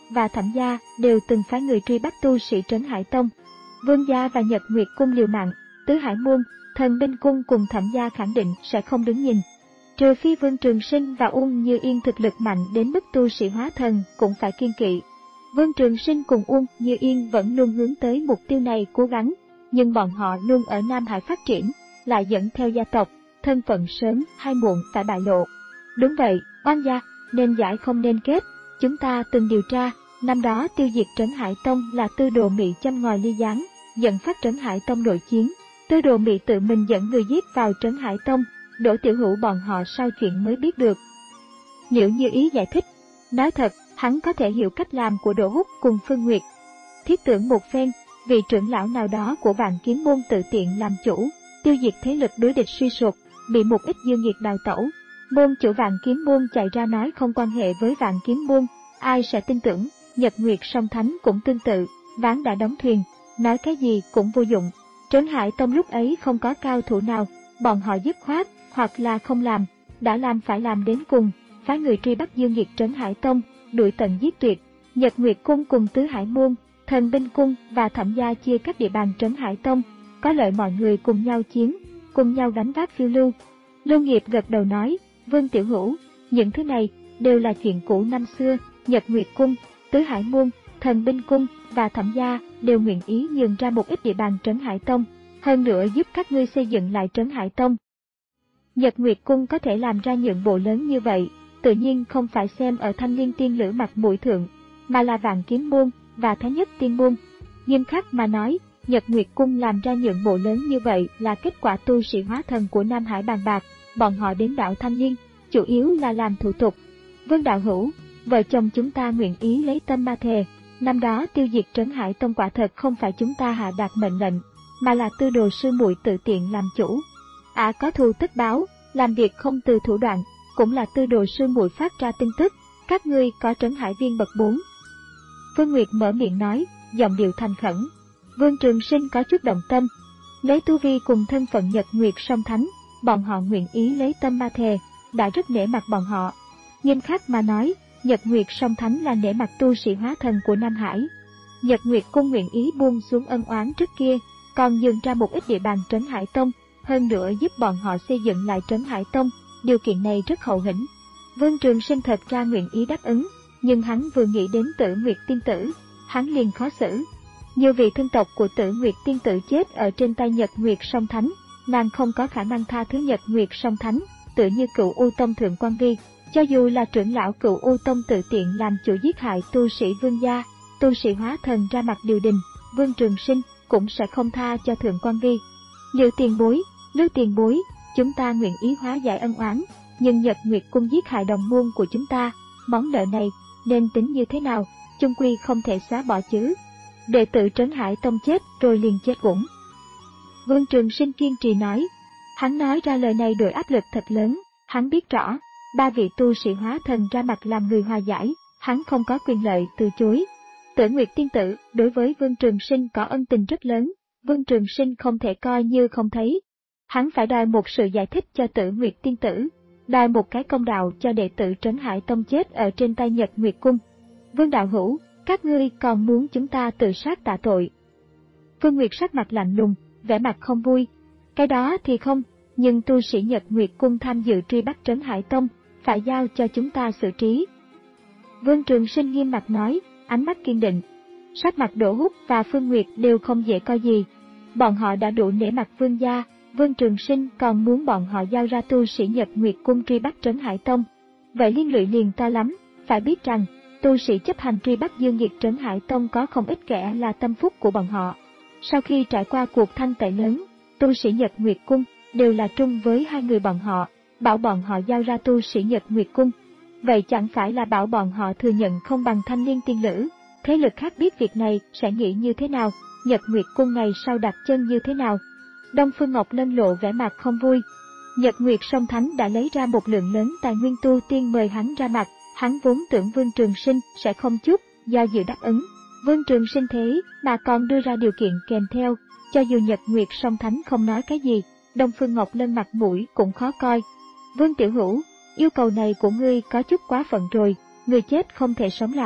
và Thẩm gia đều từng phái người truy bắt tu sĩ Trấn Hải Tông. Vương gia và Nhật Nguyệt cung liều mạng, Tứ Hải môn, Thần Binh cung cùng Thẩm gia khẳng định sẽ không đứng nhìn. Trừ phi Vương Trường Sinh và Uông Như Yên thực lực mạnh đến mức tu sĩ hóa thần cũng phải kiêng kỵ. Vương Trường Sinh cùng Uông Như Yên vẫn luôn hướng tới mục tiêu này cố gắng, nhưng bọn họ luôn ở Nam Hải phát triển, lại dẫn theo gia tộc, thân phận sớm hay muộn phải bại lộ. Đúng vậy, oan gia, nên giải không nên kết. Chúng ta từng điều tra, năm đó tiêu diệt Trấn Hải Tông là Tư Đồ Mị châm ngòi ly gián, dẫn phát Trấn Hải Tông nội chiến. Tư Đồ Mị tự mình dẫn người giết vào Trấn Hải Tông, Đỗ Tiểu Hữu bọn họ sau chuyện mới biết được. Liễu Như Ý giải thích, nói thật, hắn có thể hiểu cách làm của Đỗ Húc cùng Phương Nguyệt. Thiết tưởng một phen, vị trưởng lão nào đó của Vạn Kiếm môn tự tiện làm chủ, tiêu diệt thế lực đối địch suy sụp, bị một ít dương nghiệt đào tẩu. Môn chủ Vạn Kiếm môn chạy ra nói không quan hệ với Vạn Kiếm môn, ai sẽ tin tưởng? Nhật Nguyệt Song Thánh cũng tương tự, ván đã đóng thuyền, nói cái gì cũng vô dụng. Trấn Hải Tông lúc ấy không có cao thủ nào, bọn họ dứt khoát, hoặc là không làm, đã làm phải làm đến cùng, phái người truy bắt dương nghiệt Trấn Hải Tông, đuổi tận giết tuyệt. Nhật Nguyệt cung cùng Tứ Hải môn, Thần Binh cung và Thẩm gia chia các địa bàn Trấn Hải Tông, có lợi mọi người cùng nhau chiến, cùng nhau đánh vác phiêu lưu. Lưu Nghiệp gật đầu nói, Vương Tiểu Hữu, những thứ này đều là chuyện cũ năm xưa. Nhật Nguyệt cung, Tứ Hải môn, Thần Binh cung và Thẩm gia đều nguyện ý nhường ra một ít địa bàn Trấn Hải Tông, hơn nữa giúp các ngươi xây dựng lại Trấn Hải Tông. Nhật Nguyệt cung có thể làm ra nhượng bộ lớn như vậy, tự nhiên không phải xem ở Thanh Liên tiên lữ mặt mũi thượng, mà là Vạn Kiếm môn và Thái Nhất tiên môn. Nghiêm khắc mà nói, Nhật Nguyệt cung làm ra nhượng bộ lớn như vậy là kết quả tu sĩ hóa thần của Nam Hải bàn bạc, bọn họ đến đảo Thanh Liên, chủ yếu là làm thủ tục. Vương đạo hữu, vợ chồng chúng ta nguyện ý lấy tâm ma thề, năm đó tiêu diệt Trấn Hải Tông quả thật không phải chúng ta hạ đạt mệnh lệnh, mà là Tư Đồ sư muội tự tiện làm chủ. À có thù tất báo, làm việc không từ thủ đoạn, cũng là Tư Đồ sư muội phát ra tin tức, các ngươi có Trấn Hải viên bậc bốn. Phương Nguyệt mở miệng nói, giọng điệu thành khẩn. Vương Trường Sinh có chút động tâm, lấy tu vi cùng thân phận Nhật Nguyệt Song Thánh, bọn họ nguyện ý lấy tâm ma thề, đã rất nể mặt bọn họ. Nghiêm khắc mà nói, Nhật Nguyệt Song Thánh là nể mặt tu sĩ hóa thần của Nam Hải. Nhật Nguyệt cung nguyện ý buông xuống ân oán trước kia, còn nhường ra một ít địa bàn Trấn Hải Tông, hơn nữa giúp bọn họ xây dựng lại Trấn Hải Tông, điều kiện này rất hậu hĩnh. Vương Trường Sinh thật ra nguyện ý đáp ứng, nhưng hắn vừa nghĩ đến Tử Nguyệt tiên tử, hắn liền khó xử. Nhiều vị thân tộc của Tử Nguyệt tiên tử chết ở trên tay Nhật Nguyệt Song Thánh, nàng không có khả năng tha thứ Nhật Nguyệt Song Thánh, tựa như Cựu U Tông Thượng Quan Vi, cho dù là trưởng lão Cựu U Tông tự tiện làm chủ giết hại tu sĩ Vương gia, tu sĩ hóa thần ra mặt điều đình, Vương Trường Sinh cũng sẽ không tha cho Thượng Quan Vi. Liệu tiền bối, Lưu tiền bối, chúng ta nguyện ý hóa giải ân oán, nhưng Nhật Nguyệt cung giết hại đồng môn của chúng ta, món nợ này nên tính như thế nào, chung quy không thể xóa bỏ chứ. Đệ tử Trấn Hải Tông chết rồi liền chết uổng. Vương Trường Sinh kiên trì nói, hắn nói ra lời này đổi áp lực thật lớn, hắn biết rõ, ba vị tu sĩ hóa thần ra mặt làm người hòa giải, hắn không có quyền lợi từ chối. Tử Nguyệt tiên tử đối với Vương Trường Sinh có ân tình rất lớn, Vương Trường Sinh không thể coi như không thấy. Hắn phải đòi một sự giải thích cho Tử Nguyệt tiên tử, đòi một cái công đạo cho đệ tử Trấn Hải Tông chết ở trên tay Nhật Nguyệt cung. Vương đạo hữu, các ngươi còn muốn chúng ta tự sát tạ tội? Phương Nguyệt sắc mặt lạnh lùng, vẻ mặt không vui. Cái đó thì không, nhưng tu sĩ Nhật Nguyệt cung tham dự truy bắt Trấn Hải Tông, phải giao cho chúng ta xử trí. Vương Trường Sinh nghiêm mặt nói, ánh mắt kiên định. Sắc mặt Đỗ Húc và Phương Nguyệt đều không dễ coi gì. Bọn họ đã đủ nể mặt Vương gia, Vương Trường Sinh còn muốn bọn họ giao ra tu sĩ Nhật Nguyệt cung truy bắt Trấn Hải Tông. Vậy liên lụy liền to lắm, phải biết rằng, tu sĩ chấp hành truy bắt dương nghiệt Trấn Hải Tông có không ít kẻ là tâm phúc của bọn họ. Sau khi trải qua cuộc thanh tẩy lớn, tu sĩ Nhật Nguyệt cung đều là trung với hai người bọn họ, bảo bọn họ giao ra tu sĩ Nhật Nguyệt cung. Vậy chẳng phải là bảo bọn họ thừa nhận không bằng Thanh Liên tiên lữ? Thế lực khác biết việc này sẽ nghĩ như thế nào, Nhật Nguyệt cung ngày sau đặt chân như thế nào? Đông Phương Ngọc Lân lộ vẻ mặt không vui. Nhật Nguyệt Song Thánh đã lấy ra một lượng lớn tài nguyên tu tiên mời hắn ra mặt, hắn vốn tưởng Vương Trường Sinh sẽ không chút do dự đáp ứng. Vương Trường Sinh thế mà còn đưa ra điều kiện kèm theo, cho dù Nhật Nguyệt Song Thánh không nói cái gì, Đông Phương Ngọc Lân mặt mũi cũng khó coi. Vương Tiểu Hữu, yêu cầu này của ngươi có chút quá phận rồi, người chết không thể sống lại,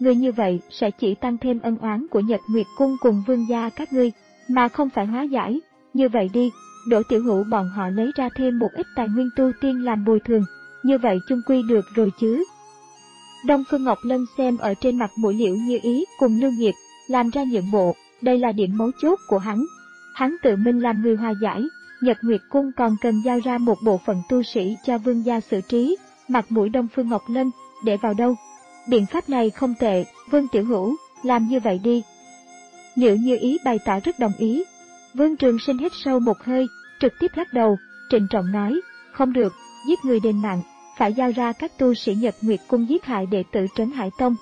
người như vậy sẽ chỉ tăng thêm ân oán của Nhật Nguyệt Cung cùng vương gia các ngươi, mà không phải hóa giải. Như vậy đi, Đỗ Tiểu Hữu bọn họ lấy ra thêm một ít tài nguyên tu tiên làm bồi thường, như vậy chung quy được rồi chứ. Đông Phương Ngọc Lân xem ở trên mặt mũi Liễu Như Ý cùng Lưu Nghiệp, làm ra nhượng bộ, đây là điểm mấu chốt của hắn. Hắn tự mình làm người hòa giải, Nhật Nguyệt Cung còn cần giao ra một bộ phận tu sĩ cho vương gia xử trí, mặt mũi Đông Phương Ngọc Lân, để vào đâu. Biện pháp này không tệ, Vương Tiểu Hữu, làm như vậy đi. Liễu Như Ý bày tỏ rất đồng ý. Vương Trường Sinh hít sâu một hơi, trực tiếp lắc đầu, trịnh trọng nói, không được, giết người đền mạng, phải giao ra các tu sĩ Nhật Nguyệt Cung giết hại đệ tử Trấn Hải Tông.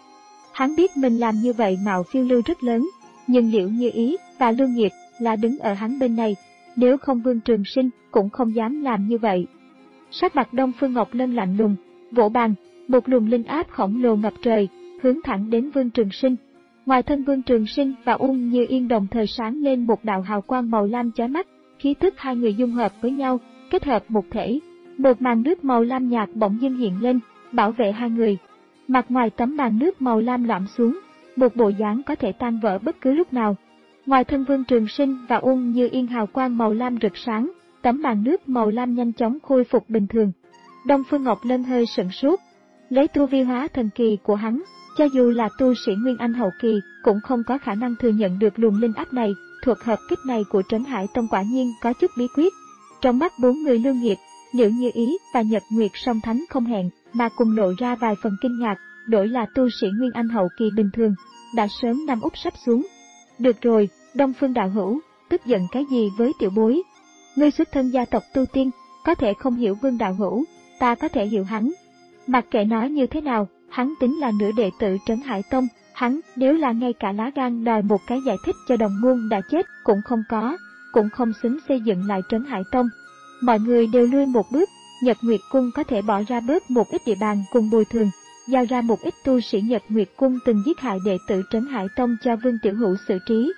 Hắn biết mình làm như vậy mạo phiêu lưu rất lớn, nhưng Liễu Như Ý và Lưu Nghiệp là đứng ở hắn bên này, nếu không Vương Trường Sinh cũng không dám làm như vậy. Sắc mặt Đông Phương Ngọc Lân lạnh lùng, vỗ bàn, một luồng linh áp khổng lồ ngập trời, hướng thẳng đến Vương Trường Sinh. Ngoài thân Vương Trường Sinh và Ung Như Yên đồng thời sáng lên một đạo hào quang màu lam chói mắt, khí tức hai người dung hợp với nhau, kết hợp một thể. Một màn nước màu lam nhạt bỗng dưng hiện lên, bảo vệ hai người. Mặt ngoài tấm màn nước màu lam lõm xuống, một bộ dáng có thể tan vỡ bất cứ lúc nào. Ngoài thân Vương Trường Sinh và Ung Như Yên hào quang màu lam rực sáng, tấm màn nước màu lam nhanh chóng khôi phục bình thường. Đông Phương Ngọc Lân hơi sửng sốt, lấy tu vi hóa thần kỳ của hắn, cho dù là tu sĩ Nguyên Anh hậu kỳ cũng không có khả năng thừa nhận được luồng linh áp này. Thuật hợp kích này của Trấn Hải Tông quả nhiên có chút bí quyết. Trong mắt bốn người Lưu Nghiệp, Liễu Như Ý và Nhật Nguyệt Song Thánh không hẹn mà cùng lộ ra vài phần kinh ngạc, đổi là tu sĩ Nguyên Anh hậu kỳ bình thường, đã sớm nằm úp sắp xuống. Được rồi, Đông Phương đạo hữu, tức giận cái gì với tiểu bối? Ngươi xuất thân gia tộc tu tiên, có thể không hiểu Vương đạo hữu, ta có thể hiểu hắn. Mặc kệ nói như thế nào, hắn tính là nửa đệ tử Trấn Hải Tông, hắn nếu là ngay cả lá gan đòi một cái giải thích cho đồng môn đã chết cũng không có, cũng không xứng xây dựng lại Trấn Hải Tông. Mọi người đều lui một bước, Nhật Nguyệt Cung có thể bỏ ra bớt một ít địa bàn cùng bồi thường, giao ra một ít tu sĩ Nhật Nguyệt Cung từng giết hại đệ tử Trấn Hải Tông cho Vương Tiểu Hữu xử trí.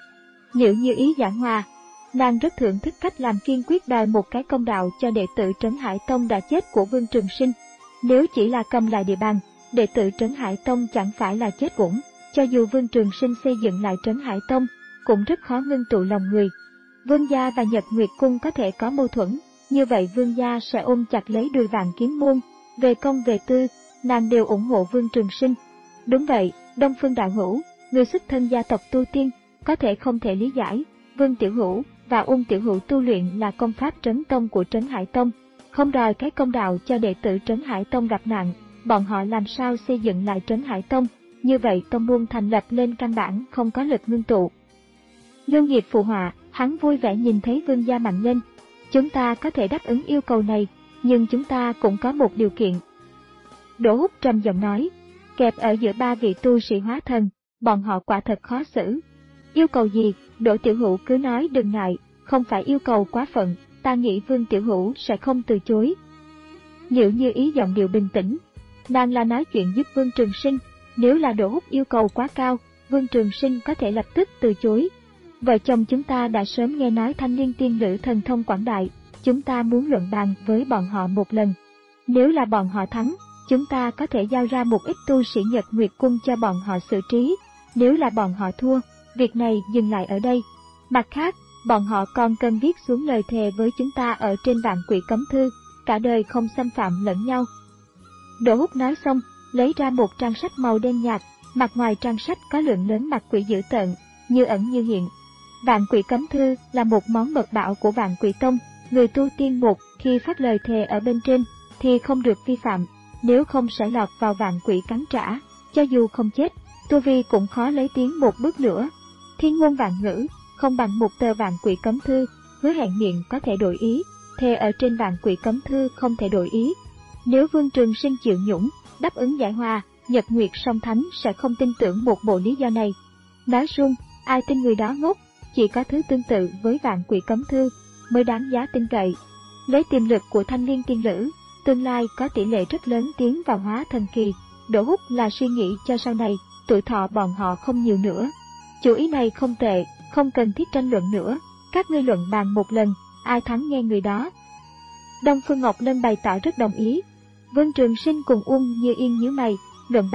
Liễu Như Ý giảng hòa, nàng rất thưởng thức cách làm kiên quyết đòi một cái công đạo cho đệ tử Trấn Hải Tông đã chết của Vương Trường Sinh. Nếu chỉ là cầm lại địa bàn, đệ tử Trấn Hải Tông chẳng phải là chết uổng, cho dù Vương Trường Sinh xây dựng lại Trấn Hải Tông, cũng rất khó ngưng tụ lòng người. Vương gia và Nhật Nguyệt Cung có thể có mâu thuẫn, như vậy Vương gia sẽ ôm chặt lấy đùi Vạn Kiếm môn, về công về tư, nàng đều ủng hộ Vương Trường Sinh. Đúng vậy, Đông Phương đạo hữu, người xuất thân gia tộc tu tiên, có thể không thể lý giải, Vương Tiểu Hữu và Ung Tiểu Hữu tu luyện là công pháp trấn tông của Trấn Hải Tông, không đòi cái công đạo cho đệ tử Trấn Hải Tông gặp nạn, bọn họ làm sao xây dựng lại Trấn Hải Tông, như vậy tông môn thành lập lên căn bản không có lực ngưng tụ. Lưu Nghiệp phụ họa, hắn vui vẻ nhìn thấy Vương gia mạnh lên. Chúng ta có thể đáp ứng yêu cầu này, nhưng chúng ta cũng có một điều kiện. Đỗ Húc trầm giọng nói, kẹp ở giữa ba vị tu sĩ hóa thần, bọn họ quả thật khó xử. Yêu cầu gì? Đỗ Tiểu Hữu cứ nói đừng ngại, không phải yêu cầu quá phận, ta nghĩ Vương Tiểu Hữu sẽ không từ chối. Liễu Như Ý giọng điệu bình tĩnh, nàng là nói chuyện giúp Vương Trường Sinh, nếu là Đỗ Húc yêu cầu quá cao, Vương Trường Sinh có thể lập tức từ chối. Vợ chồng chúng ta đã sớm nghe nói thanh niên tiên nữ thần thông quảng đại, chúng ta muốn luận bàn với bọn họ một lần. Nếu là bọn họ thắng, chúng ta có thể giao ra một ít tu sĩ Nhật Nguyệt Cung cho bọn họ xử trí, nếu là bọn họ thua, việc này dừng lại ở đây. Mặt khác, bọn họ còn cần viết xuống lời thề với chúng ta ở trên vạn quỷ cấm thư, cả đời không xâm phạm lẫn nhau. Đỗ Húc nói xong, lấy ra một trang sách màu đen nhạt, mặt ngoài trang sách có lượng lớn mặt quỷ dữ tợn, như ẩn như hiện. Vạn quỷ cấm thư là một món mật bảo của Vạn Quỷ Tông, người tu tiên một khi phát lời thề ở bên trên thì không được vi phạm, nếu không sẽ lọt vào vạn quỷ cắn trả, cho dù không chết, tu vi cũng khó lấy tiến một bước nữa. Thiên ngôn vạn ngữ, không bằng một tờ vạn quỷ cấm thư, hứa hẹn miệng có thể đổi ý, thề ở trên vạn quỷ cấm thư không thể đổi ý. Nếu Vương Trường Sinh chịu nhũng, đáp ứng giải hòa, Nhật Nguyệt Song Thánh sẽ không tin tưởng một bộ lý do này. Nói suông, ai tin người đó ngốc, chỉ có thứ tương tự với vạn quỷ cấm thư mới đáng giá tin cậy. Lấy tiềm lực của thanh niên tiên nữ, tương lai có tỷ lệ rất lớn tiến vào hóa thần kỳ. Đỗ Húc là suy nghĩ cho sau này, tuổi thọ bọn họ không nhiều nữa. Chủ ý này không tệ, không cần thiết tranh luận nữa, các ngươi luận bàn một lần, ai thắng nghe người đó. Đông Phương Ngọc Lân bày tỏ rất đồng ý. Vương Trường Sinh cùng Ung Như Yên nhíu mày, luận bàn,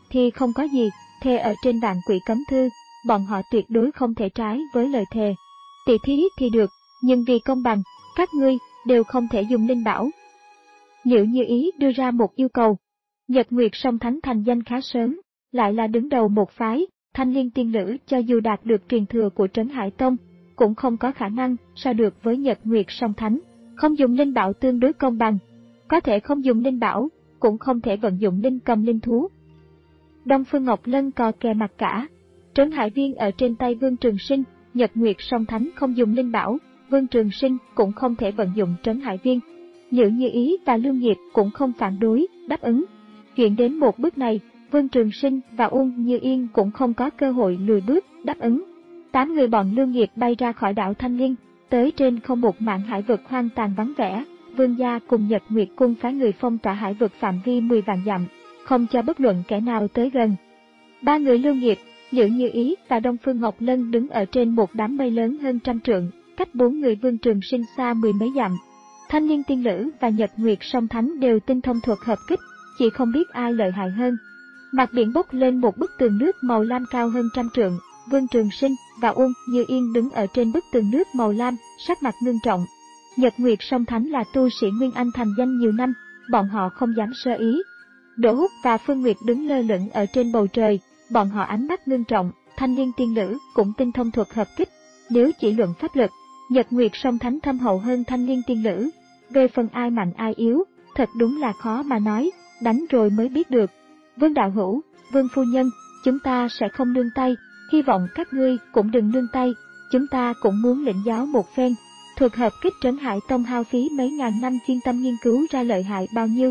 thì không có gì, thề ở trên vạn quỷ cấm thư, bọn họ tuyệt đối không thể trái với lời thề. Tỷ thí thì được, nhưng vì công bằng, các ngươi đều không thể dùng linh bảo. Liễu Như Ý đưa ra một yêu cầu. Nhật Nguyệt Song Thánh thành danh khá sớm, lại là đứng đầu một phái, Thanh Liên Tiên Lữ cho dù đạt được truyền thừa của Trấn Hải Tông, cũng không có khả năng so được với Nhật Nguyệt Song Thánh. Không dùng linh bảo tương đối công bằng, có thể không dùng linh bảo, cũng không thể vận dụng linh cầm linh thú. Đông Phương Ngọc Lân cò kè mặt cả. Trấn Hải Viên ở trên tay Vương Trường Sinh, Nhật Nguyệt Song Thánh không dùng linh bảo, Vương Trường Sinh cũng không thể vận dụng Trấn Hải Viên. Liễu Như Ý và Lương Nghiệp cũng không phản đối, đáp ứng. Chuyện đến một bước này, Vương Trường Sinh và Uông Như Yên cũng không có cơ hội lùi bước, đáp ứng. Tám người bọn Lương Nghiệp bay ra khỏi đảo Thanh Liên, tới trên không một mạn hải vực hoang tàn vắng vẻ. Vương gia cùng Nhật Nguyệt cung phái người phong tỏa hải vực phạm vi mười vạn dặm, không cho bất luận kẻ nào tới gần. Ba người Lương Nghiệp, Liễu Như Ý và Đông Phương Ngọc Lân đứng ở trên một đám mây lớn hơn trăm trượng, cách bốn người Vương Trường Sinh xa mười mấy dặm. Thanh Liên Tiên Lữ và Nhật Nguyệt Song Thánh đều tinh thông thuật hợp kích, chỉ không biết ai lợi hại hơn. Mặt biển bốc lên một bức tường nước màu lam cao hơn trăm trượng, Vương Trường Sinh và Uông Như Yên đứng ở trên bức tường nước màu lam, sắc mặt ngưng trọng. Nhật Nguyệt Song Thánh là tu sĩ Nguyên Anh thành danh nhiều năm, bọn họ không dám sơ ý. Đỗ Húc và Phương Nguyệt đứng lơ lửng ở trên bầu trời, bọn họ ánh mắt ngưng trọng. Thanh Liên Tiên Lữ cũng tinh thông thuật hợp kích, nếu chỉ luận pháp lực, Nhật Nguyệt Song Thánh thâm hậu hơn Thanh Liên Tiên Lữ. Về phần ai mạnh ai yếu, thật đúng là khó mà nói, đánh rồi mới biết được. Vương đạo hữu, Vương phu nhân, chúng ta sẽ không nương tay, hy vọng các ngươi cũng đừng nương tay, chúng ta cũng muốn lĩnh giáo một phen. Thuật hợp kích Trấn Hải Tông hao phí mấy ngàn năm chuyên tâm nghiên cứu ra lợi hại bao nhiêu.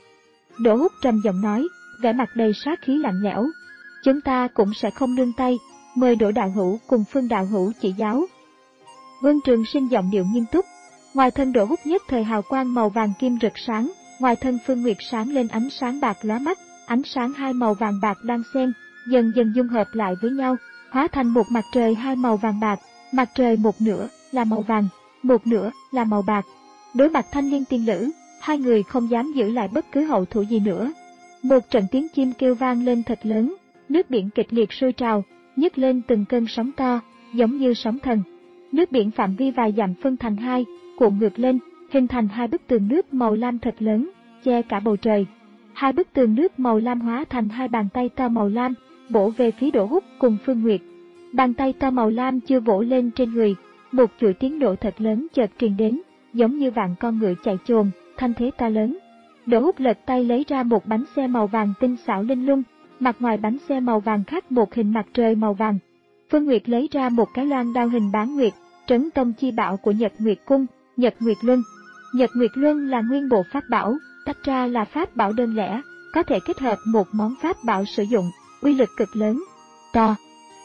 Đỗ Húc trầm giọng nói, vẻ mặt đầy sát khí lạnh lẽo. Chúng ta cũng sẽ không nương tay, mời Đỗ đạo hữu cùng Phương đạo hữu chỉ giáo. Vương Trường Sinh giọng điệu nghiêm túc. Ngoài thân Đỗ Húc nhất thời hào quang màu vàng kim rực sáng, ngoài thân Phương Nguyệt sáng lên ánh sáng bạc lóa mắt, ánh sáng hai màu vàng bạc đan xen, dần dần dung hợp lại với nhau, hóa thành một mặt trời hai màu vàng bạc. Mặt trời một nửa là màu vàng, một nửa là màu bạc. Đối mặt Thanh Liên Tiên Lữ, hai người không dám giữ lại bất cứ hậu thủ gì nữa. Một trận tiếng chim kêu vang lên thật lớn, nước biển kịch liệt sôi trào, nhấc lên từng cơn sóng to, giống như sóng thần. Nước biển phạm vi vài dặm phân thành hai, cuộn ngược lên, hình thành hai bức tường nước màu lam thật lớn, che cả bầu trời. Hai bức tường nước màu lam hóa thành hai bàn tay to màu lam, bổ về phía Đỗ Húc cùng Phương Nguyệt. Bàn tay to màu lam chưa vỗ lên trên người, một chuỗi tiếng nổ thật lớn chợt truyền đến, giống như vạn con ngựa chạy chồm, thanh thế to lớn. Đỗ Húc lật tay lấy ra một bánh xe màu vàng tinh xảo linh lung, mặt ngoài bánh xe màu vàng khắc một hình mặt trời màu vàng. Phương Nguyệt lấy ra một cái loan đao hình bán nguyệt, trấn tông chi bảo của Nhật Nguyệt cung, Nhật Nguyệt Luân. Nhật Nguyệt Luân là nguyên bộ pháp bảo, tách ra là pháp bảo đơn lẻ, có thể kết hợp một món pháp bảo sử dụng, uy lực cực lớn. To.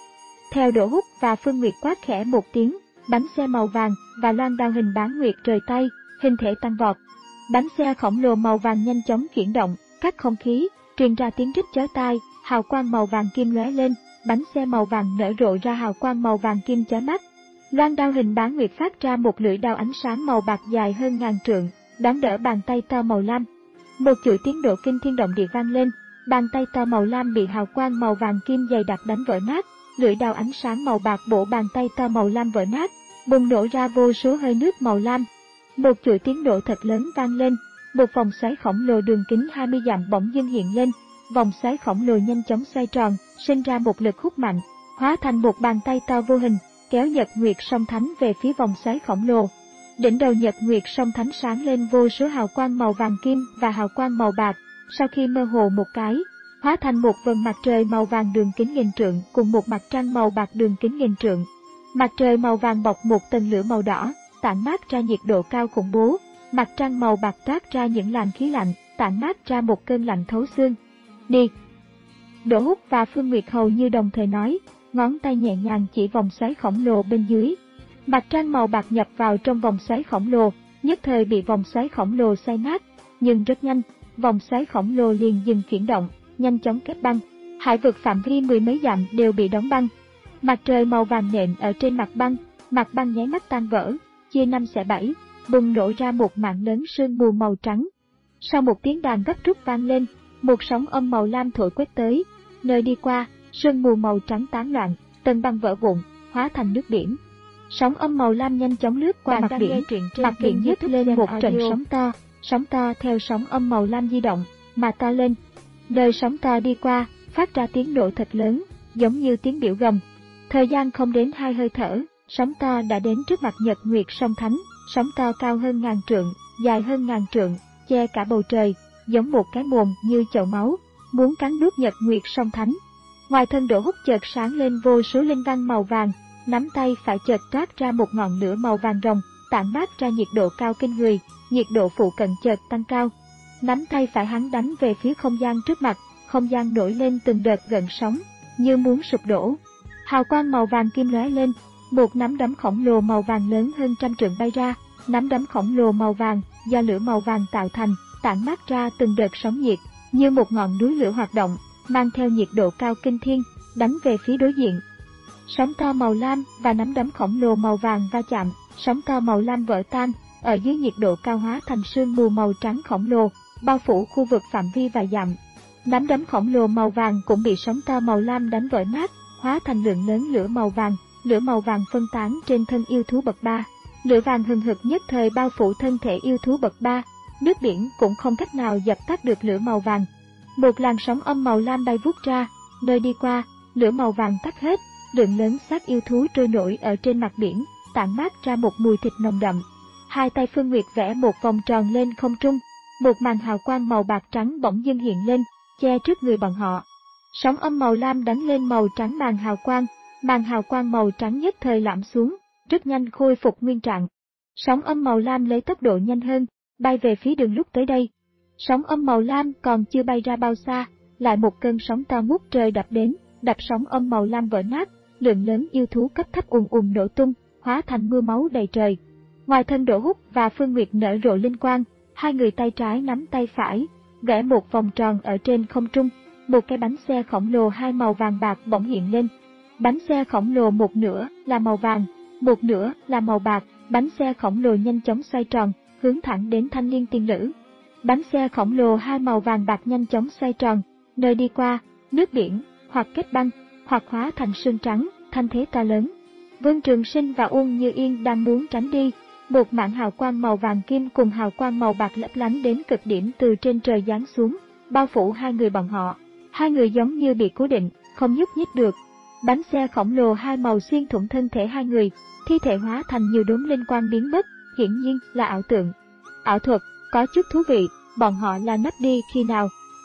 Theo Đỗ Húc và Phương Nguyệt quát khẽ một tiếng, bánh xe màu vàng và loan đao hình bán nguyệt rời tay, hình thể tăng vọt. Bánh xe khổng lồ màu vàng nhanh chóng chuyển động, cắt không khí, truyền ra tiếng rít chói tai, hào quang màu vàng kim lóe lên, bánh xe màu vàng nở rộ ra hào quang màu vàng kim chói mắt. Loan đao hình bán nguyệt phát ra một lưỡi đao ánh sáng màu bạc dài hơn ngàn trượng, đón đỡ bàn tay to màu lam. Một chuỗi tiếng nổ kinh thiên động địa vang lên, bàn tay to màu lam bị hào quang màu vàng kim dày đặc đánh vỡ nát, lưỡi đao ánh sáng màu bạc bổ bàn tay to màu lam vỡ nát, bùng nổ ra vô số hơi nước màu lam. Một chuỗi tiếng nổ thật lớn vang lên, một vòng xoáy khổng lồ đường kính hai mươi dặm bỗng dưng hiện lên, vòng xoáy khổng lồ nhanh chóng xoay tròn, sinh ra một lực hút mạnh, hóa thành một bàn tay to vô hình, kéo Nhật Nguyệt Song Thánh về phía vòng xoáy khổng lồ. Đỉnh đầu Nhật Nguyệt Song Thánh sáng lên vô số hào quang màu vàng kim và hào quang màu bạc, sau khi mơ hồ một cái, hóa thành một vầng mặt trời màu vàng đường kính nghìn trượng cùng một mặt trăng màu bạc đường kính nghìn trượng. Mặt trời màu vàng bọc một tầng lửa màu đỏ, tản mát ra nhiệt độ cao khủng bố, mặt trăng màu bạc toát ra những làn khí lạnh, tản mát ra một cơn lạnh thấu xương. Đi! Đỗ Húc và Phương Nguyệt hầu như đồng thời nói, ngón tay nhẹ nhàng chỉ vòng xoáy khổng lồ bên dưới. Mặt trăng màu bạc nhập vào trong vòng xoáy khổng lồ, nhất thời bị vòng xoáy khổng lồ xay nát, nhưng rất nhanh, vòng xoáy khổng lồ liền dừng chuyển động, nhanh chóng kết băng. Hải vực phạm vi mười mấy dặm đều bị đóng băng. Mặt trời màu vàng nện ở trên mặt băng, mặt băng nháy mắt tan vỡ, chia năm xẻ bảy, bùng nổ ra một mảng lớn sương mù màu trắng. Sau một tiếng đàn gấp rút vang lên, một sóng âm màu lam thổi quét tới, nơi đi qua, sương mù màu trắng tán loạn, tầng băng vỡ vụn, hóa thành nước biển. Sóng âm màu lam nhanh chóng lướt qua mặt biển, mặt biển nhấc lên một trận sóng to, sóng to theo sóng âm màu lam di động, mà to lên. Nơi sóng to đi qua, phát ra tiếng nổ thật lớn, giống như tiếng biểu gầm. Thời gian không đến hai hơi thở, sóng to đã đến trước mặt Nhật Nguyệt song Thánh, sóng to cao hơn ngàn trượng, dài hơn ngàn trượng, che cả bầu trời, giống một cái mồm như chậu máu, muốn cắn nuốt Nhật Nguyệt song Thánh. Ngoài thân Đỗ Húc chợt sáng lên vô số linh văn màu vàng, nắm tay phải chợt toát ra một ngọn lửa màu vàng rồng, tản mát ra nhiệt độ cao kinh người, nhiệt độ phụ cận chợt tăng cao. Nắm tay phải hắn đánh về phía không gian trước mặt, không gian nổi lên từng đợt gợn sóng, như muốn sụp đổ. Hào quang màu vàng kim lóe lên, một nắm đấm khổng lồ màu vàng lớn hơn trăm trượng bay ra, nắm đấm khổng lồ màu vàng do lửa màu vàng tạo thành, tản mát ra từng đợt sóng nhiệt, như một ngọn núi lửa hoạt động, mang theo nhiệt độ cao kinh thiên, đánh về phía đối diện. Sóng to màu lam và nắm đấm khổng lồ màu vàng va chạm, sóng to màu lam vỡ tan, ở dưới nhiệt độ cao hóa thành sương mù màu trắng khổng lồ, bao phủ khu vực phạm vi vài dặm. Nắm đấm khổng lồ màu vàng cũng bị sóng to màu lam đánh vỡ nát, hóa thành lượng lớn lửa màu vàng, lửa màu vàng phân tán trên thân yêu thú bậc ba. Lửa vàng hừng hực nhất thời bao phủ thân thể yêu thú bậc ba, nước biển cũng không cách nào dập tắt được lửa màu vàng. Một làn sóng âm màu lam bay vút ra, nơi đi qua, lửa màu vàng tắt hết, lượng lớn xác yêu thú trôi nổi ở trên mặt biển, tản mát ra một mùi thịt nồng đậm. Hai tay Phương Nguyệt vẽ một vòng tròn lên không trung, một màn hào quang màu bạc trắng bỗng dưng hiện lên, che trước người bọn họ. Sóng âm màu lam đánh lên màu trắng màn hào quang, màn hào quang màu trắng nhất thời lõm xuống, rất nhanh khôi phục nguyên trạng. Sóng âm màu lam lấy tốc độ nhanh hơn, bay về phía đường lúc tới đây. Sóng âm màu lam còn chưa bay ra bao xa, lại một cơn sóng to ngút trời đập đến, đập sóng âm màu lam vỡ nát, lượng lớn yêu thú cấp thấp ùn ùn nổ tung, hóa thành mưa máu đầy trời. Ngoài thân Đỗ Húc và Phương Nguyệt nở rộ linh quang, hai người tay trái nắm tay phải, vẽ một vòng tròn ở trên không trung, một cái bánh xe khổng lồ hai màu vàng bạc bỗng hiện lên. Bánh xe khổng lồ một nửa là màu vàng, một nửa là màu bạc, bánh xe khổng lồ nhanh chóng xoay tròn, hướng thẳng đến Thanh Liên Tiên Nữ. Bánh xe khổng lồ hai màu vàng bạc nhanh chóng xoay tròn, nơi đi qua, nước biển, hoặc kết băng, hoặc hóa thành sương trắng, thanh thế to lớn. Vương Trường Sinh và Uông Như Yên đang muốn tránh đi, một mảng hào quang màu vàng kim cùng hào quang màu bạc lấp lánh đến cực điểm từ trên trời giáng xuống, bao phủ hai người bọn họ. Hai người giống như bị cố định, không nhúc nhích được. Bánh xe khổng lồ hai màu xuyên thủng thân thể hai người, thi thể hóa thành nhiều đốm linh quang biến mất, hiển nhiên là ảo tượng. Ảo thuật, có chút thú vị, bọn họ là nấp đi khi nào?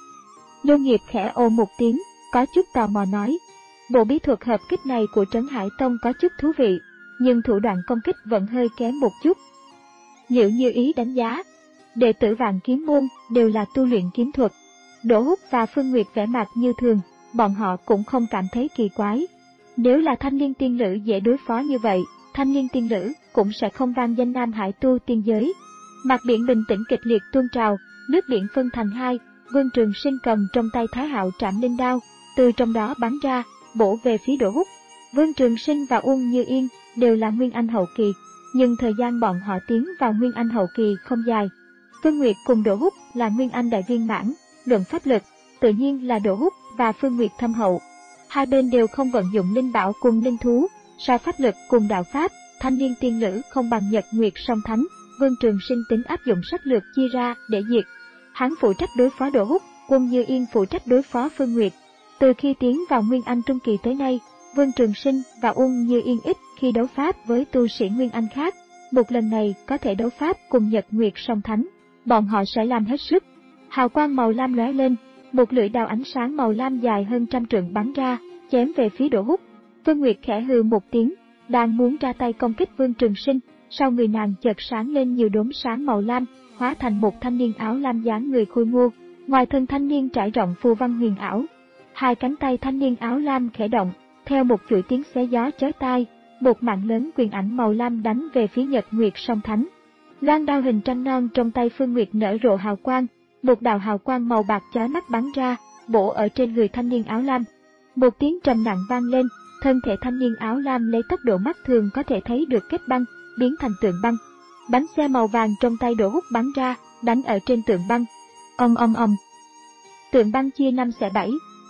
Lưu Nghiệp khẽ ồ một tiếng, có chút tò mò nói. Bộ bí thuật hợp kích này của Trấn Hải Tông có chút thú vị, nhưng thủ đoạn công kích vẫn hơi kém một chút. Liệu Như Ý đánh giá, đệ tử Vạn Kiếm Môn đều là tu luyện kiếm thuật. Đỗ Húc và Phương Nguyệt vẻ mặt như thường, bọn họ cũng không cảm thấy kỳ quái. Nếu là Thanh Liên Tiên Nữ dễ đối phó như vậy, Thanh Liên Tiên Nữ cũng sẽ không vang danh Nam Hải tu tiên giới. Mặt biển bình tĩnh kịch liệt tuôn trào, nước biển phân thành hai, Vương Trường Sinh cầm trong tay Thái Hạo Trảm Linh đao, từ trong đó bắn ra, bổ về phía Đỗ Húc. Vương Trường Sinh và Uông Như Yên đều là Nguyên Anh hậu kỳ, nhưng thời gian bọn họ tiến vào Nguyên Anh hậu kỳ không dài. Phương Nguyệt cùng Đỗ Húc là Nguyên Anh đại viên mãn, luận pháp lực, tự nhiên là Đỗ Húc và Phương Nguyệt thâm hậu. Hai bên đều không vận dụng linh bảo cùng linh thú, so pháp lực cùng đạo pháp, Thanh Liên Tiên Nữ không bằng Nhật Nguyệt song Thánh. Vương Trường Sinh tính áp dụng sách lược chia ra để diệt. Hắn phụ trách đối phó Đỗ Húc, Uông Như Yên phụ trách đối phó Phương Nguyệt. Từ khi tiến vào Nguyên Anh trung kỳ tới nay, Vương Trường Sinh và Uông Như Yên ít khi đấu pháp với tu sĩ Nguyên Anh khác. Một lần này có thể đấu pháp cùng Nhật Nguyệt song Thánh, bọn họ sẽ làm hết sức. Hào quang màu lam lóe lên, một lưỡi đao ánh sáng màu lam dài hơn trăm trượng bắn ra, chém về phía Đỗ Húc. Phương Nguyệt khẽ hừ một tiếng, đang muốn ra tay công kích Vương Trường Sinh, sau người nàng chợt sáng lên nhiều đốm sáng màu lam, hóa thành một thanh niên áo lam dáng người khôi ngô, ngoài thân thanh niên trải rộng phù văn huyền ảo. Hai cánh tay thanh niên áo lam khẽ động, theo một chuỗi tiếng xé gió chói tai, một mạng lớn quyền ảnh màu lam đánh về phía Nhật Nguyệt song Thánh. Loan đao hình trăng non trong tay Phương Nguyệt nở rộ hào quang, một đạo hào quang màu bạc chói mắt bắn ra, bổ ở trên người thanh niên áo lam. Một tiếng trầm nặng vang lên, thân thể thanh niên áo lam lấy tốc độ mắt thường có thể thấy được kết băng, biến thành tượng băng. Bánh xe màu vàng trong tay Đỗ Húc bắn ra, đánh ở trên tượng băng. Ong ong ong. Tượng băng chia năm xẻ bảy,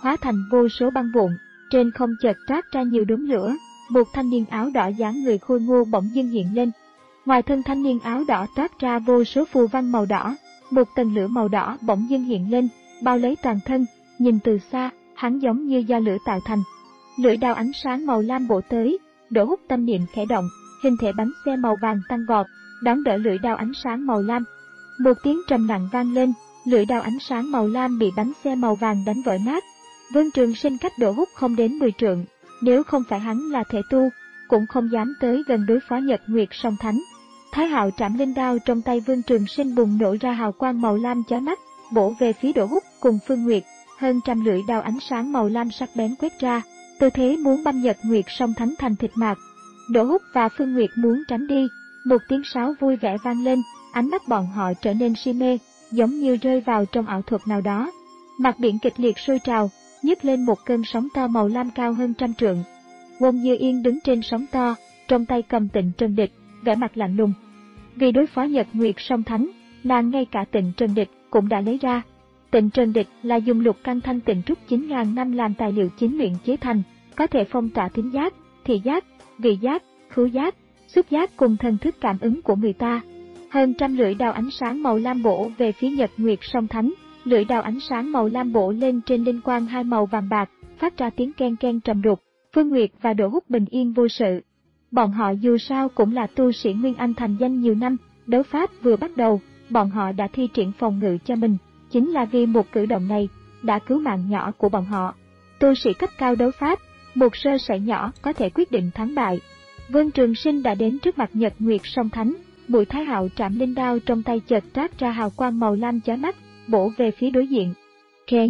hóa thành vô số băng vụn, trên không chợt toát ra nhiều đốm lửa, một thanh niên áo đỏ dáng người khôi ngô bỗng dưng hiện lên. Ngoài thân thanh niên áo đỏ toát ra vô số phù văn màu đỏ, một tầng lửa màu đỏ bỗng dưng hiện lên, bao lấy toàn thân, nhìn từ xa, hắn giống như do lửa tạo thành. Lưỡi đao ánh sáng màu lam bổ tới, Đỗ Húc tâm niệm khẽ động, hình thể bánh xe màu vàng tăng vọt, đón đỡ lưỡi đao ánh sáng màu lam. Một tiếng trầm nặng vang lên, lưỡi đao ánh sáng màu lam bị bánh xe màu vàng đánh vỡ nát. Vương Trường Sinh cách Đỗ Húc không đến mười trượng, nếu không phải hắn là thể tu, cũng không dám tới gần đối phó Nhật Nguyệt Song Thánh. Thái Hạo Trảm Linh đao trong tay Vương Trường Sinh bùng nổ ra hào quang màu lam chói mắt, bổ về phía Đỗ Húc cùng Phương Nguyệt, hơn trăm lưỡi đao ánh sáng màu lam sắc bén quét ra, tư thế muốn băm Nhật Nguyệt Song Thánh thành thịt mạt. Đỗ Húc và Phương Nguyệt muốn tránh đi, một tiếng sáo vui vẻ vang lên, ánh mắt bọn họ trở nên si mê, giống như rơi vào trong ảo thuật nào đó. Mặt biển kịch liệt sôi trào, nhấc lên một cơn sóng to màu lam cao hơn trăm trượng. Wông Như Yên đứng trên sóng to, trong tay cầm Tịnh Trần Địch, vẻ mặt lạnh lùng. Vì đối phó Nhật Nguyệt Song Thánh, nàng ngay cả Tịnh Trần Địch cũng đã lấy ra. Tịnh Trần Địch là dùng lục căn thanh tịnh trúc chín nghìn năm làm tài liệu chính luyện chế thành, có thể phong tỏa thính giác, thị giác, vị giác, khứu giác, xúc giác cùng thần thức cảm ứng của người ta. Hơn trăm lưỡi đao ánh sáng màu lam bổ về phía Nhật Nguyệt Song Thánh, lưỡi đao ánh sáng màu lam bổ lên trên linh quang hai màu vàng bạc, phát ra tiếng ken ken trầm đục. Phương Nguyệt và Đỗ Húc bình yên vô sự. Bọn họ dù sao cũng là tu sĩ Nguyên Anh thành danh nhiều năm, đấu pháp vừa bắt đầu, bọn họ đã thi triển phòng ngự cho mình, chính là vì một cử động này đã cứu mạng nhỏ của bọn họ. Tu sĩ cấp cao đấu pháp, một sơ sẩy nhỏ có thể quyết định thắng bại. Vương Trường Sinh đã đến trước mặt Nhật Nguyệt Song Thánh, mũi Thái Hạo Trảm Linh đao trong tay chợt toát ra hào quang màu lam chói mắt, bổ về phía đối diện. Keng!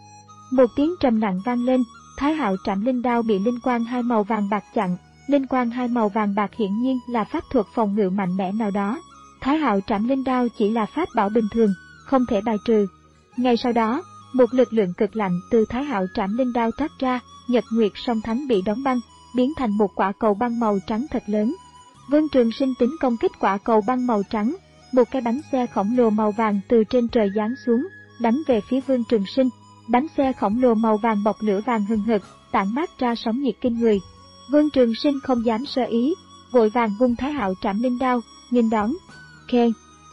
Một tiếng trầm nặng vang lên, Thái Hạo Trảm Linh đao bị linh quang hai màu vàng bạc chặn. Linh quang hai màu vàng bạc hiển nhiên là pháp thuật phòng ngự mạnh mẽ nào đó. Thái Hạo Trảm Linh đao chỉ là pháp bảo bình thường, không thể bài trừ. Ngay sau đó, một lực lượng cực lạnh từ Thái Hạo Trảm Linh đao thoát ra, Nhật Nguyệt Song Thánh bị đóng băng, biến thành một quả cầu băng màu trắng thật lớn. Vương Trường Sinh tính công kích quả cầu băng màu trắng, một cái bánh xe khổng lồ màu vàng từ trên trời giáng xuống, đánh về phía Vương Trường Sinh. Bánh xe khổng lồ màu vàng bọc lửa vàng hừng hực, tản mát ra sóng nhiệt kinh người. Vương Trường Sinh không dám sơ ý, vội vàng vung Thái Hạo Trảm Linh đao, nghênh đón. Keng!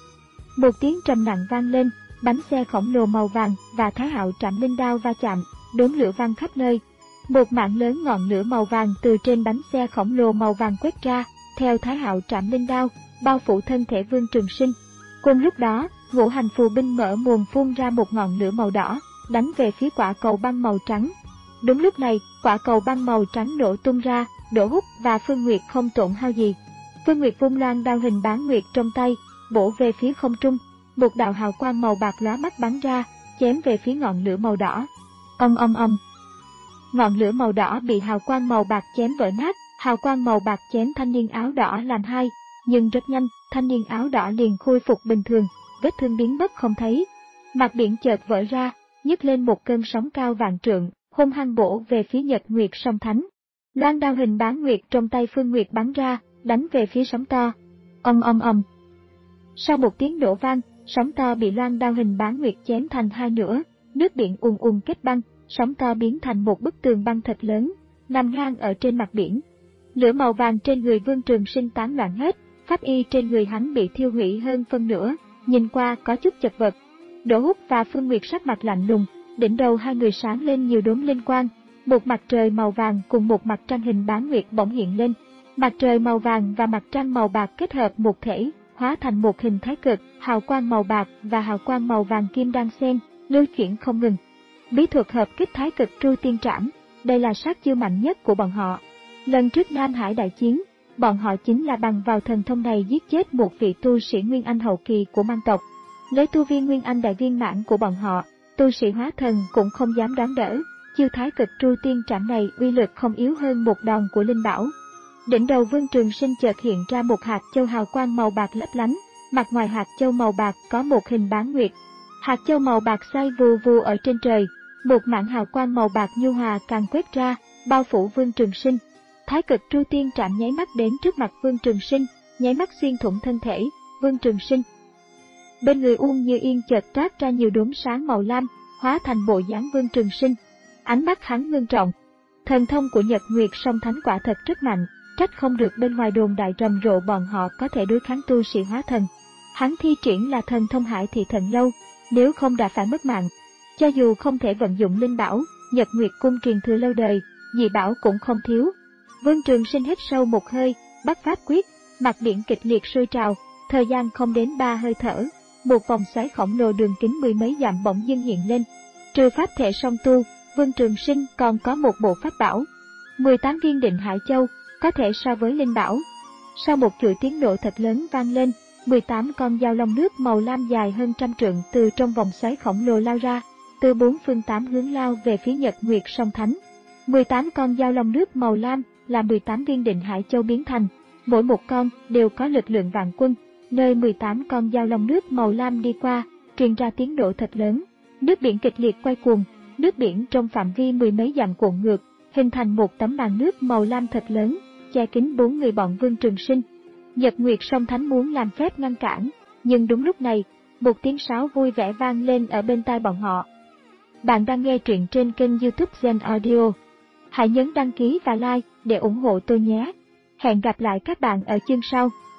Một tiếng trầm nặng vang lên, bánh xe khổng lồ màu vàng và Thái Hạo Trảm Linh đao va chạm, đốm lửa vang khắp nơi. Một mảng lớn ngọn lửa màu vàng từ trên bánh xe khổng lồ màu vàng quét ra, theo Thái Hạo Trảm Linh đao, bao phủ thân thể Vương Trường Sinh. Cùng lúc đó, ngũ hành phù binh mở mồm phun ra một ngọn lửa màu đỏ, đánh về phía quả cầu băng màu trắng. Đúng lúc này, quả cầu băng màu trắng nổ tung ra, Đỗ Húc và Phương Nguyệt không tổn hao gì. Phương Nguyệt vung loan đao hình bán nguyệt trong tay, bổ về phía không trung, một đạo hào quang màu bạc lóa mắt bắn ra, chém về phía ngọn lửa màu đỏ. Ong ong ong. Ngọn lửa màu đỏ bị hào quang màu bạc chém vỡ nát, hào quang màu bạc chém thanh niên áo đỏ làm hai, nhưng rất nhanh, thanh niên áo đỏ liền khôi phục bình thường, vết thương biến mất không thấy. Mặt biển chợt vỡ ra, nhấc lên một cơn sóng cao vạn trượng, hung hăng bổ về phía Nhật Nguyệt Song Thánh. Loan đao hình bán nguyệt trong tay Phương Nguyệt bắn ra, đánh về phía sóng to. Ong ong ong. Sau một tiếng nổ vang, sóng to bị loan đao hình bán nguyệt chém thành hai nửa, nước biển ùn ùn kết băng, sóng to biến thành một bức tường băng thật lớn, nằm ngang ở trên mặt biển. Lửa màu vàng trên người Vương Trường Sinh tán loạn hết, pháp y trên người hắn bị thiêu hủy hơn phân nửa, nhìn qua có chút chật vật. Đỗ Húc và Phương Nguyệt sắc mặt lạnh lùng, đỉnh đầu hai người sáng lên nhiều đốm linh quang, một mặt trời màu vàng cùng một mặt trăng hình bán nguyệt bỗng hiện lên. Mặt trời màu vàng và mặt trăng màu bạc kết hợp một thể, hóa thành một hình thái cực, hào quang màu bạc và hào quang màu vàng kim đan xen, lưu chuyển không ngừng. Bí thuật hợp kích thái cực tru tiên trảm, đây là sát chiêu mạnh nhất của bọn họ. Lần trước Nam Hải đại chiến, bọn họ chính là bằng vào thần thông này giết chết một vị tu sĩ Nguyên Anh hậu kỳ của Man tộc. Lấy tu vi Nguyên Anh đại viên mãn của bọn họ, tu sĩ hóa thần cũng không dám đón đỡ. Chiêu thái cực tru tiên trảm này uy lực không yếu hơn một đòn của linh bảo. Đỉnh đầu Vương Trường Sinh chợt hiện ra một hạt châu hào quang màu bạc lấp lánh, mặt ngoài hạt châu màu bạc có một hình bán nguyệt. Hạt châu màu bạc xoay vù vù ở trên trời, một mảng hào quang màu bạc nhu hòa càng quét ra, bao phủ Vương Trường Sinh. Thái cực tru tiên trảm nháy mắt đến trước mặt Vương Trường Sinh, nháy mắt xuyên thủng thân thể Vương Trường Sinh. Bên người Uông Như Yên chợt toát ra nhiều đốm sáng màu lam, hóa thành bộ dáng Vương Trường Sinh. Ánh mắt hắn ngưng trọng. Thần thông của Nhật Nguyệt Song Thánh quả thật rất mạnh, trách không được bên ngoài đồn đại rầm rộ bọn họ có thể đối kháng tu sĩ hóa thần. Hắn thi triển là thần thông Hải Thị Thần Lâu, nếu không đã phải mất mạng. Cho dù không thể vận dụng linh bảo, Nhật Nguyệt cung truyền thừa lâu đời, dị bảo cũng không thiếu. Vương Trường Sinh hít sâu một hơi, bắt pháp quyết, mặt biển kịch liệt sôi trào, thời gian không đến ba hơi thở, một vòng xoáy khổng lồ đường kính mười mấy dặm bỗng dưng hiện lên. Trừ pháp thể song tu, Vương Trường Sinh còn có một bộ pháp bảo, mười tám viên Định Hải Châu, có thể so với linh bảo. Sau một chuỗi tiếng nổ thật lớn vang lên, mười tám con dao long nước màu lam dài hơn trăm trượng từ trong vòng xoáy khổng lồ lao ra, từ bốn phương tám hướng lao về phía Nhật Nguyệt Song Thánh. mười tám con dao long nước màu lam là mười tám viên Định Hải Châu biến thành, mỗi một con đều có lực lượng vạn quân. Nơi mười tám con dao long nước màu lam đi qua, truyền ra tiếng nổ thật lớn, nước biển kịch liệt quay cuồng, nước biển trong phạm vi mười mấy dặm cuộn ngược, hình thành một tấm màn nước màu lam thật lớn, che kín bốn người bọn Vương Trường Sinh. Nhật Nguyệt Song Thánh muốn làm phép ngăn cản, nhưng đúng lúc này, một tiếng sáo vui vẻ vang lên ở bên tai bọn họ. Bạn đang nghe truyện trên kênh YouTube Zen Audio. Hãy nhấn đăng ký và like để ủng hộ tôi nhé. Hẹn gặp lại các bạn ở chương sau.